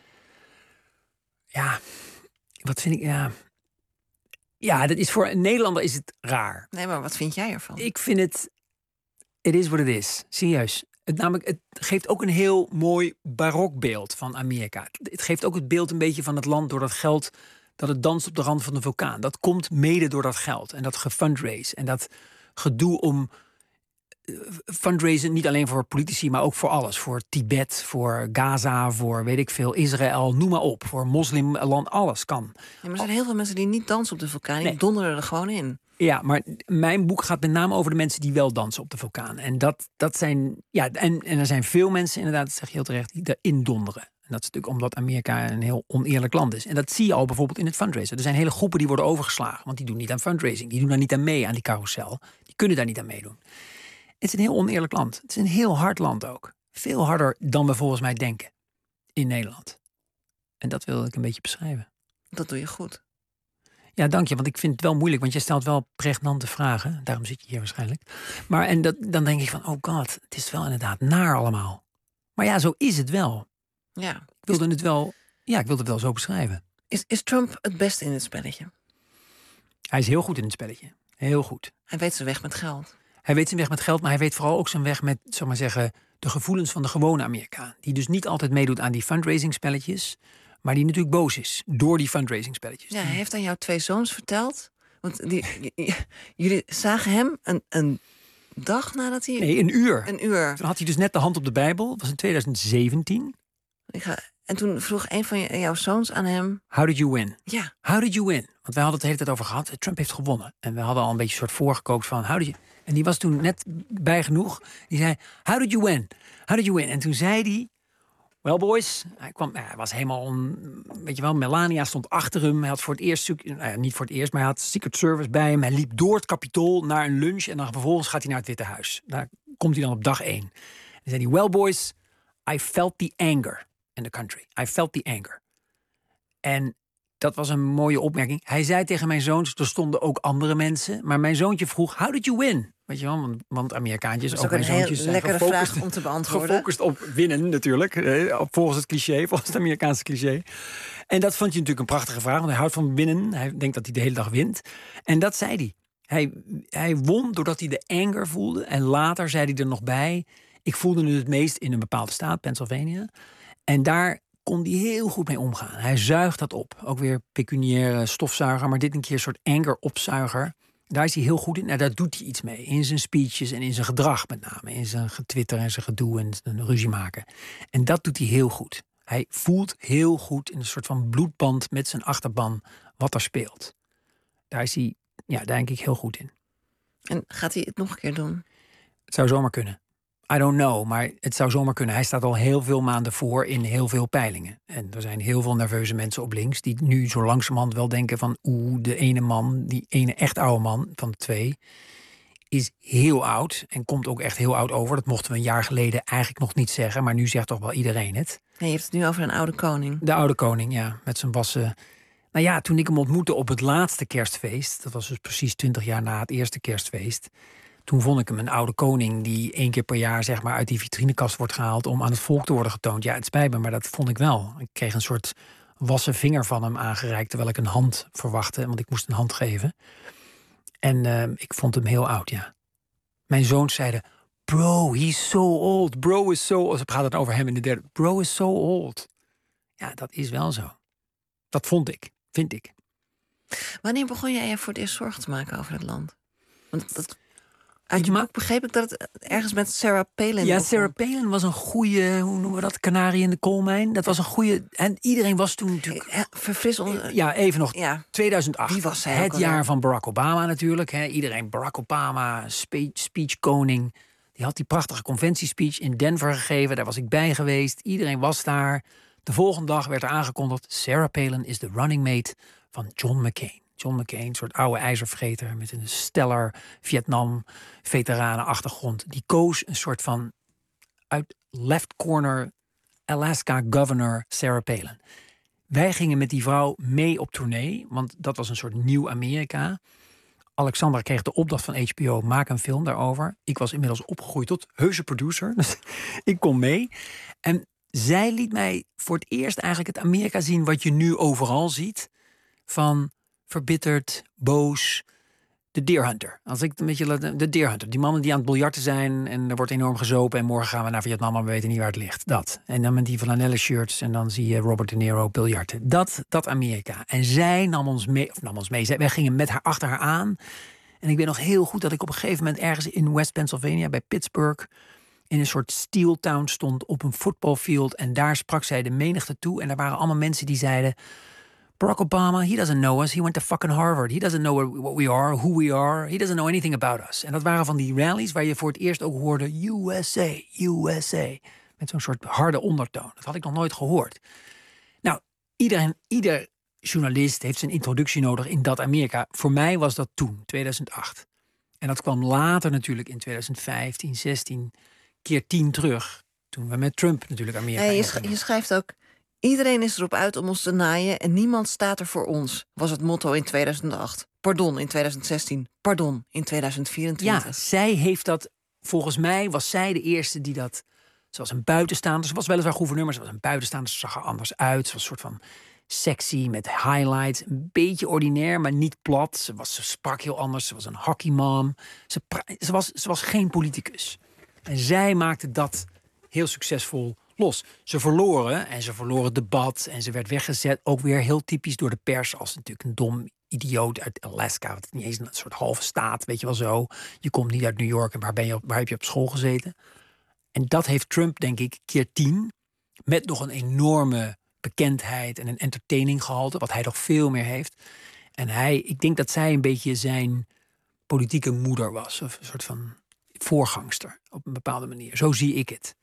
Ja, wat vind ik, ja... Ja, dat is voor een Nederlander is het raar. Nee, maar wat vind jij ervan? Ik vind het, it is what it is. Serieus. Het, namelijk, het geeft ook een heel mooi barokbeeld van Amerika. Het geeft ook het beeld een beetje van het land door dat geld, dat het danst op de rand van de vulkaan. Dat komt mede door dat geld en dat gefundraise en dat gedoe om fundraisen, niet alleen voor politici, maar ook voor alles. Voor Tibet, voor Gaza, voor weet ik veel, Israël, noem maar op. Voor moslimland, alles kan. Ja, maar er zijn heel veel mensen die niet dansen op de vulkaan. Die nee. donderen er gewoon in. Ja, maar mijn boek gaat met name over de mensen die wel dansen op de vulkaan. En dat, dat zijn, ja, en, en er zijn veel mensen, inderdaad, dat zeg je heel terecht, die erin donderen. En dat is natuurlijk omdat Amerika een heel oneerlijk land is. En dat zie je al bijvoorbeeld in het fundraisen. Er zijn hele groepen die worden overgeslagen, want die doen niet aan fundraising. Die doen daar niet aan mee, aan die carousel. Die kunnen daar niet aan meedoen. Het is een heel oneerlijk land. Het is een heel hard land ook. Veel harder dan we volgens mij denken in Nederland. En dat wil ik een beetje beschrijven. Dat doe je goed. Ja, dank je, want ik vind het wel moeilijk, want je stelt wel pregnante vragen. Daarom zit je hier waarschijnlijk. Maar en dat, dan denk ik van, oh god, het is wel inderdaad naar allemaal. Maar ja, zo is het wel. Ja. Ik wilde het wel, ja, ik wilde het wel zo beschrijven. Is, is Trump het beste in het spelletje? Hij is heel goed in het spelletje. Heel goed. Hij weet zijn weg met geld. Hij weet zijn weg met geld, maar hij weet vooral ook zijn weg met, zeg maar zeggen, de gevoelens van de gewone Amerikaan. Die dus niet altijd meedoet aan die fundraising spelletjes, maar die natuurlijk boos is door die fundraising spelletjes. Ja, hij heeft aan jouw twee zoons verteld. Want die, jullie zagen hem een, een dag nadat hij... Nee, een uur. Een uur. Toen had hij dus net de hand op de Bijbel. Dat was in twintig zeventien. Ik ga, en toen vroeg een van jouw zoons aan hem... How did you win? Ja. How did you win? Want wij hadden het de hele tijd over gehad. Trump heeft gewonnen. En we hadden al een beetje een soort voorgekookt van... How did you... En die was toen net bij genoeg. Die zei, how did you win? How did you win? En toen zei hij, well boys. Hij, kwam, nou, hij was helemaal, on, weet je wel, Melania stond achter hem. Hij had voor het eerst, nou ja, niet voor het eerst, maar hij had Secret Service bij hem. Hij liep door het Capitool naar een lunch. En dan vervolgens gaat hij naar het Witte Huis. Daar komt hij dan op dag één. En zei hij, well boys, I felt the anger in the country. I felt the anger. En dat was een mooie opmerking. Hij zei tegen mijn zoons, er stonden ook andere mensen. Maar mijn zoontje vroeg, how did you win? Weet je wel, want, want Amerikaantjes, dat is ook, ook mijn een zoontjes heel lekkere vraag om te beantwoorden. Gefocust op winnen natuurlijk, eh, volgens het cliché, volgens het Amerikaanse cliché. En dat vond je natuurlijk een prachtige vraag, want hij houdt van winnen. Hij denkt dat hij de hele dag wint. En dat zei hij. Hij, hij won doordat hij de anger voelde. En later zei hij er nog bij, ik voelde het het meest in een bepaalde staat, Pennsylvania. En daar kon hij heel goed mee omgaan. Hij zuigt dat op. Ook weer pecuniaire stofzuiger, maar dit een keer een soort anger-opzuiger. Daar is hij heel goed in. En daar doet hij iets mee. In zijn speeches en in zijn gedrag met name. In zijn getwitter en zijn gedoe en zijn ruzie maken. En dat doet hij heel goed. Hij voelt heel goed in een soort van bloedband met zijn achterban wat er speelt. Daar is hij, ja, daar denk ik heel goed in. En gaat hij het nog een keer doen? Het zou zomaar kunnen. I don't know, maar het zou zomaar kunnen. Hij staat al heel veel maanden voor in heel veel peilingen. En er zijn heel veel nerveuze mensen op links die nu zo langzamerhand wel denken van oeh, de ene man, die ene echt oude man van de twee, is heel oud en komt ook echt heel oud over. Dat mochten we een jaar geleden eigenlijk nog niet zeggen, maar nu zegt toch wel iedereen het. Nee, je hebt het nu over een oude koning. De oude koning, ja, met zijn wassen. Nou ja, toen ik hem ontmoette op het laatste kerstfeest, dat was dus precies twintig jaar na het eerste kerstfeest, toen vond ik hem een oude koning die één keer per jaar zeg maar uit die vitrinekast wordt gehaald om aan het volk te worden getoond. Ja, het spijt me, maar dat vond ik wel. Ik kreeg een soort wassen vinger van hem aangereikt, terwijl ik een hand verwachtte, want ik moest een hand geven. En uh, ik vond hem heel oud, ja. Mijn zoons zeiden, bro, he's so old. Bro is so old. Ze praten het over hem in de derde. Bro is so old. Ja, dat is wel zo. Dat vond ik, vind ik. Wanneer begon jij je voor het eerst zorgen te maken over het land? Want dat, uit je boek begreep ik dat het ergens met Sarah Palin Ja, begon. Sarah Palin was een goede, hoe noemen we dat, kanarie in de koolmijn. Dat was een goede, en iedereen was toen natuurlijk... Ja, verfris ons. Ja, even nog, Ja. tweeduizend acht. Wie was zij Het ook jaar alweer? van Barack Obama natuurlijk. Hè. Iedereen, Barack Obama, speech, speechkoning. Die had die prachtige conventiespeech in Denver gegeven. Daar was ik bij geweest. Iedereen was daar. De volgende dag werd er aangekondigd, Sarah Palin is de running mate van John McCain. John McCain, een soort oude ijzervreter met een stellar Vietnam-veteranen-achtergrond. Die koos een soort van uit left corner Alaska governor Sarah Palin. Wij gingen met die vrouw mee op tournee, want dat was een soort nieuw Amerika. Alexandra kreeg de opdracht van H B O, maak een film daarover. Ik was inmiddels opgegroeid tot heuse producer, dus ik kon mee. En zij liet mij voor het eerst eigenlijk het Amerika zien wat je nu overal ziet. Van verbitterd, boos, de Deer Hunter. Als ik het een beetje laat, de Deer Hunter. Die mannen die aan het biljarten zijn en er wordt enorm gezopen en morgen gaan we naar Vietnam, maar we weten niet waar het ligt. Dat. En dan met die flanellen shirts en dan zie je Robert De Niro biljarten. Dat, dat Amerika. En zij nam ons mee, of nam ons mee. Zij, wij gingen met haar achter haar aan. En ik weet nog heel goed dat ik op een gegeven moment ergens in West Pennsylvania bij Pittsburgh in een soort steel town stond op een voetbalfield en daar sprak zij de menigte toe en er waren allemaal mensen die zeiden, Barack Obama, he doesn't know us. He went to fucking Harvard. He doesn't know what we are, who we are. He doesn't know anything about us. En dat waren van die rallies waar je voor het eerst ook hoorde U S A, U S A. Met zo'n soort harde ondertoon. Dat had ik nog nooit gehoord. Nou, iedereen, ieder journalist heeft zijn introductie nodig in dat Amerika. Voor mij was dat toen, tweeduizend acht. En dat kwam later natuurlijk in tweeduizend vijftien, zestien, keer tien terug. Toen we met Trump natuurlijk Amerika Ja, je, ingingen. sch- je schrijft ook, iedereen is erop uit om ons te naaien en niemand staat er voor ons, was het motto in tweeduizend acht. Pardon in tweeduizend zestien. Pardon in tweeduizend vierentwintig. Ja, zij heeft dat, volgens mij was zij de eerste die dat, ze was een buitenstaander, ze was weliswaar gouverneur, maar ze was een buitenstaander, ze zag er anders uit, ze was een soort van sexy met highlights, een beetje ordinair, maar niet plat. Ze, was, ze sprak heel anders, ze was een hockeymom, ze, pra- ze, was, ze was geen politicus. En zij maakte dat heel succesvol los. Ze verloren en ze verloren het debat en ze werd weggezet, ook weer heel typisch door de pers als natuurlijk een dom idioot uit Alaska, wat niet eens een soort halve staat, weet je wel zo. Je komt niet uit New York en waar, ben je op, waar heb je op school gezeten? En dat heeft Trump, denk ik, keer tien, met nog een enorme bekendheid en een entertaining gehalte, wat hij nog veel meer heeft. En hij, ik denk dat zij een beetje zijn politieke moeder was, of een soort van voorgangster op een bepaalde manier. Zo zie ik het.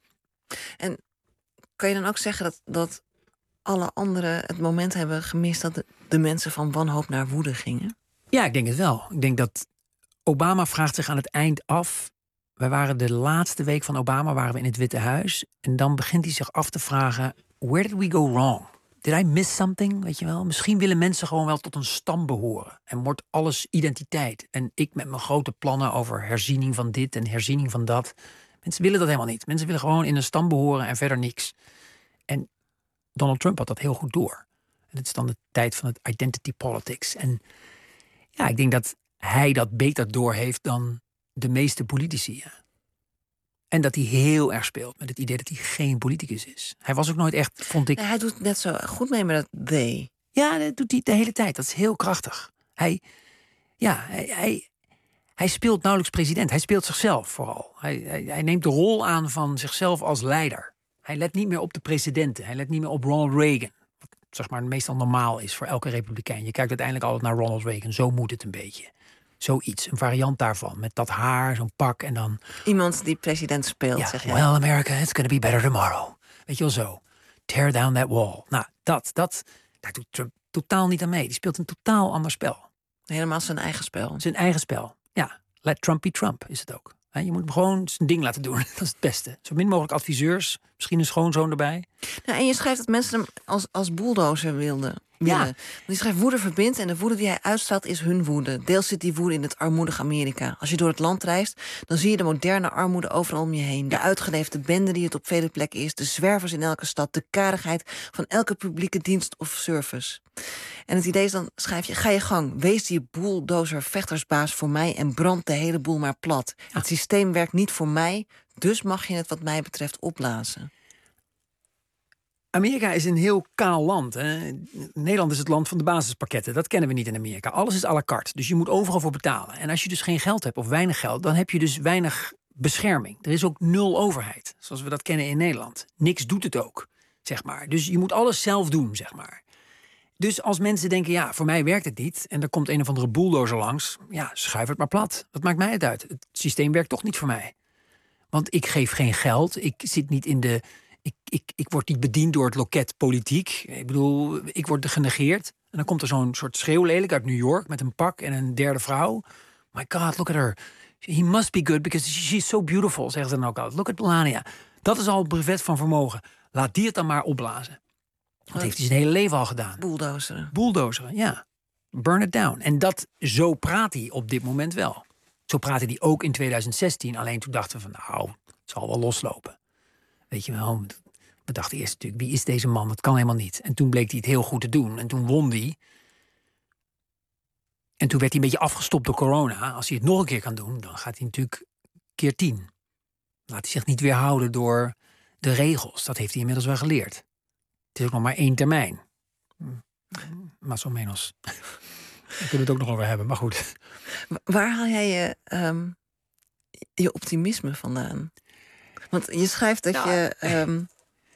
En kan je dan ook zeggen dat, dat alle anderen het moment hebben gemist dat de, de mensen van wanhoop naar woede gingen? Ja, ik denk het wel. Ik denk dat Obama vraagt zich aan het eind af. Wij waren de laatste week van Obama waren we in het Witte Huis. En dan begint hij zich af te vragen, where did we go wrong? Did I miss something? Weet je wel? Misschien willen mensen gewoon wel tot een stam behoren. En wordt alles identiteit. En ik met mijn grote plannen over herziening van dit en herziening van dat. Mensen willen dat helemaal niet. Mensen willen gewoon in een stam behoren en verder niks. En Donald Trump had dat heel goed door. En het is dan de tijd van het identity politics. En ja, ik denk dat hij dat beter door heeft dan de meeste politici. Ja. En dat hij heel erg speelt met het idee dat hij geen politicus is. Hij was ook nooit echt, vond ik... Nee, hij doet net zo goed mee met dat they. Ja, dat doet hij de hele tijd. Dat is heel krachtig. Hij, ja, hij, hij, hij speelt nauwelijks president. Hij speelt zichzelf vooral. Hij, hij, hij neemt de rol aan van zichzelf als leider. Hij let niet meer op de presidenten. Hij let niet meer op Ronald Reagan. Wat zeg maar meestal normaal is voor elke republikein. Je kijkt uiteindelijk altijd naar Ronald Reagan. Zo moet het een beetje. Zoiets, een variant daarvan. Met dat haar, zo'n pak en dan... Iemand die president speelt, Ja, zeg je. well, America, it's gonna be better tomorrow. Weet je wel zo. Tear down that wall. Nou, dat, dat, daar doet Trump totaal niet aan mee. Die speelt een totaal ander spel. Helemaal zijn eigen spel. Zijn eigen spel, ja. Let Trump be Trump is het ook. Je moet hem gewoon zijn ding laten doen. Dat is het beste. Zo min mogelijk adviseurs. Misschien een schoonzoon erbij. Nou, en je schrijft dat mensen hem als, als bulldozer wilden. Ja. Want je schrijft woede verbindt en de woede die hij uitstraalt is hun woede. Deels zit die woede in het armoedige Amerika. Als je door het land reist, dan zie je de moderne armoede overal om je heen. De uitgeleefde bende die het op vele plekken is. De zwervers in elke stad. De karigheid van elke publieke dienst of service. En het idee is dan, schrijf je, ga je gang. Wees die bulldozer vechtersbaas voor mij en brand de hele boel maar plat. Ja. Het systeem werkt niet voor mij, dus mag je het wat mij betreft opblazen. Amerika is een heel kaal land. Hè? Nederland is het land van de basispakketten. Dat kennen we niet in Amerika. Alles is à la carte. Dus je moet overal voor betalen. En als je dus geen geld hebt of weinig geld, dan heb je dus weinig bescherming. Er is ook nul overheid, zoals we dat kennen in Nederland. Niks doet het ook, zeg maar. Dus je moet alles zelf doen, zeg maar. Dus als mensen denken, ja, voor mij werkt het niet, en er komt een of andere bulldozer langs, ja, schuif het maar plat. Wat maakt mij het uit? Het systeem werkt toch niet voor mij. Want ik geef geen geld. Ik zit niet in de... Ik, ik, ik word niet bediend door het loket politiek. Ik bedoel, ik word genegeerd. En dan komt er zo'n soort schreeuwlelijk uit New York met een pak en een derde vrouw. My God, look at her. He must be good because she's so beautiful, zeggen ze dan ook altijd. Look at Melania. Dat is al het brevet van vermogen. Laat die het dan maar opblazen. Dat heeft hij zijn hele leven al gedaan. Bulldozeren. Bulldozeren, ja. Burn it down. En dat, zo praat hij op dit moment wel. Zo praatte hij ook in tweeduizend zestien. Alleen toen dachten we van, nou, het zal wel loslopen. Weet je wel, we dachten eerst natuurlijk, wie is deze man? Dat kan helemaal niet. En toen bleek hij het heel goed te doen. En toen won hij. En toen werd hij een beetje afgestopt door corona. Als hij het nog een keer kan doen, dan gaat hij natuurlijk keer tien. Laat hij zich niet weerhouden door de regels. Dat heeft hij inmiddels wel geleerd. Het is ook nog maar één termijn. Más o menos. Daar kunnen we het ook nog over hebben, maar goed. Waar haal jij je, um, je optimisme vandaan? Want je schrijft dat, nou, je, um,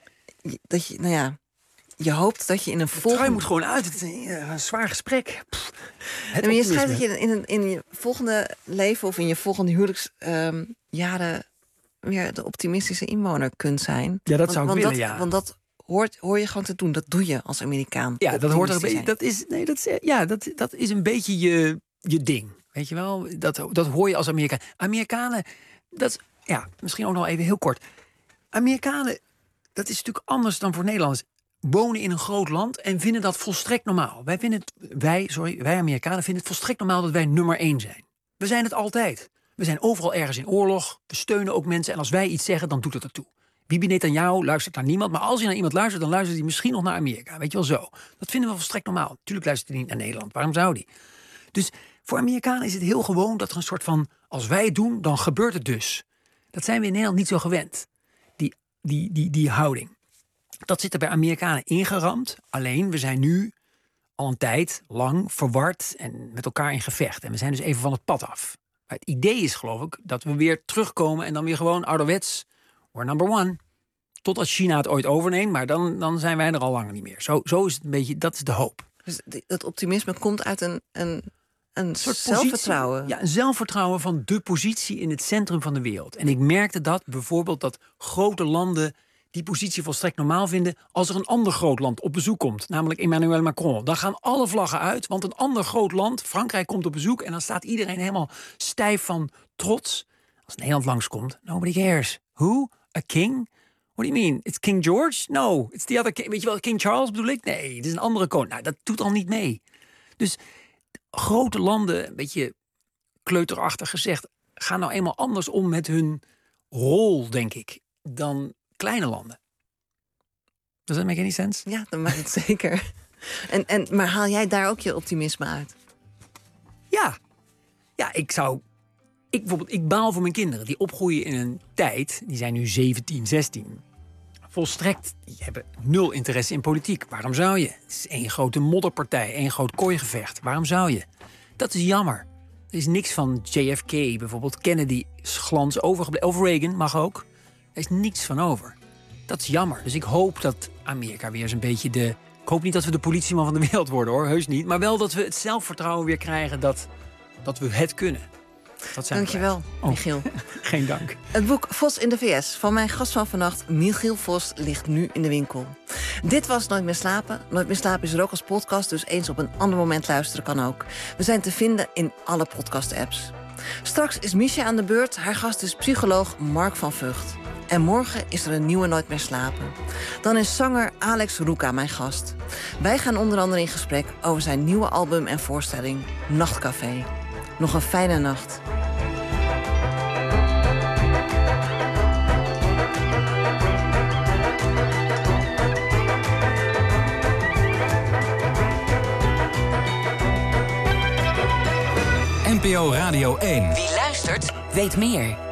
dat je, nou ja, je hoopt dat je in een volgende... De trui moet gewoon uit, het is een, een zwaar gesprek. Pff, het en je schrijft dat je in, een, in je volgende leven of in je volgende huwelijksjaren um, weer de optimistische inwoner kunt zijn. Ja, dat want, zou ik want willen, dat, ja. Want dat hoort, hoor je gewoon te doen. Dat doe je als Amerikaan. Ja, dat hoort er een beetje. Dat is, nee, dat is, ja, dat, dat is een beetje je, je ding. Weet je wel? Dat, dat hoor je als Amerikaan. Amerikanen, dat is, ja, misschien ook nog even heel kort. Amerikanen, dat is natuurlijk anders dan voor Nederlanders. Wonen in een groot land en vinden dat volstrekt normaal. Wij vinden het, wij, sorry, wij Amerikanen vinden het volstrekt normaal dat wij nummer één zijn. We zijn het altijd. We zijn overal ergens in oorlog. We steunen ook mensen. En als wij iets zeggen, dan doet het ertoe. Bibi Netanyahu luistert naar niemand. Maar als hij naar iemand luistert, dan luistert hij misschien nog naar Amerika. Weet je wel zo. Dat vinden we volstrekt normaal. Natuurlijk luistert hij niet naar Nederland. Waarom zou hij? Dus voor Amerikanen is het heel gewoon dat er een soort van... als wij het doen, dan gebeurt het dus. Dat zijn we in Nederland niet zo gewend. Die, die, die, die houding. Dat zit er bij Amerikanen ingeramd. Alleen, we zijn nu al een tijd lang verward en met elkaar in gevecht. En we zijn dus even van het pad af. Maar het idee is, geloof ik, dat we weer terugkomen... en dan weer gewoon ouderwets, we're number one. Totdat China het ooit overneemt, maar dan, dan zijn wij er al langer niet meer. Zo, zo is het een beetje, dat is de hoop. Dus dat optimisme komt uit een, een, een soort zelfvertrouwen. Positie, ja, een zelfvertrouwen van de positie in het centrum van de wereld. En ik merkte dat bijvoorbeeld dat grote landen... die positie volstrekt normaal vinden als er een ander groot land op bezoek komt. Namelijk Emmanuel Macron. Dan gaan alle vlaggen uit, want een ander groot land, Frankrijk, komt op bezoek... en dan staat iedereen helemaal stijf van trots. Als Nederland langskomt, nobody cares. Who? A king? What do you mean? It's King George? No, it's the other king. Weet je wel, King Charles bedoel ik? Nee, het is een andere koning. Nou, dat doet al niet mee. Dus grote landen, een beetje kleuterachtig gezegd... gaan nou eenmaal anders om met hun rol, denk ik, dan... kleine landen. Does that make any sense? Ja, dat maakt het zeker. En, en, maar haal jij daar ook je optimisme uit? Ja. Ja, ik zou... Ik, bijvoorbeeld, ik baal voor mijn kinderen. Die opgroeien in een tijd... Die zijn nu zeventien, zestien. Volstrekt. Die hebben nul interesse in politiek. Waarom zou je? Het is één grote modderpartij. Één groot kooigevecht. Waarom zou je? Dat is jammer. Er is niks van J F K, bijvoorbeeld Kennedy, glans overgebleven. Of Reagan, mag ook. Er is niets van over. Dat is jammer. Dus ik hoop dat Amerika weer eens een beetje de... Ik hoop niet dat we de politieman van de wereld worden, hoor. Heus niet. Maar wel dat we het zelfvertrouwen weer krijgen dat, dat we het kunnen. Dat zijn Dankjewel, oh. Michiel. Geen dank. Het boek Vos in de V S van mijn gast van vannacht, Michiel Vos, ligt nu in de winkel. Dit was Nooit meer slapen. Nooit meer slapen is er ook als podcast, dus eens op een ander moment luisteren kan ook. We zijn te vinden in alle podcast-apps. Straks is Misha aan de beurt. Haar gast is psycholoog Mark van Vught. En morgen is er een nieuwe Nooit meer slapen. Dan is zanger Alex Roeka mijn gast. Wij gaan onder andere in gesprek over zijn nieuwe album en voorstelling Nachtcafé. Nog een fijne nacht. N P O Radio één. Wie luistert, weet meer.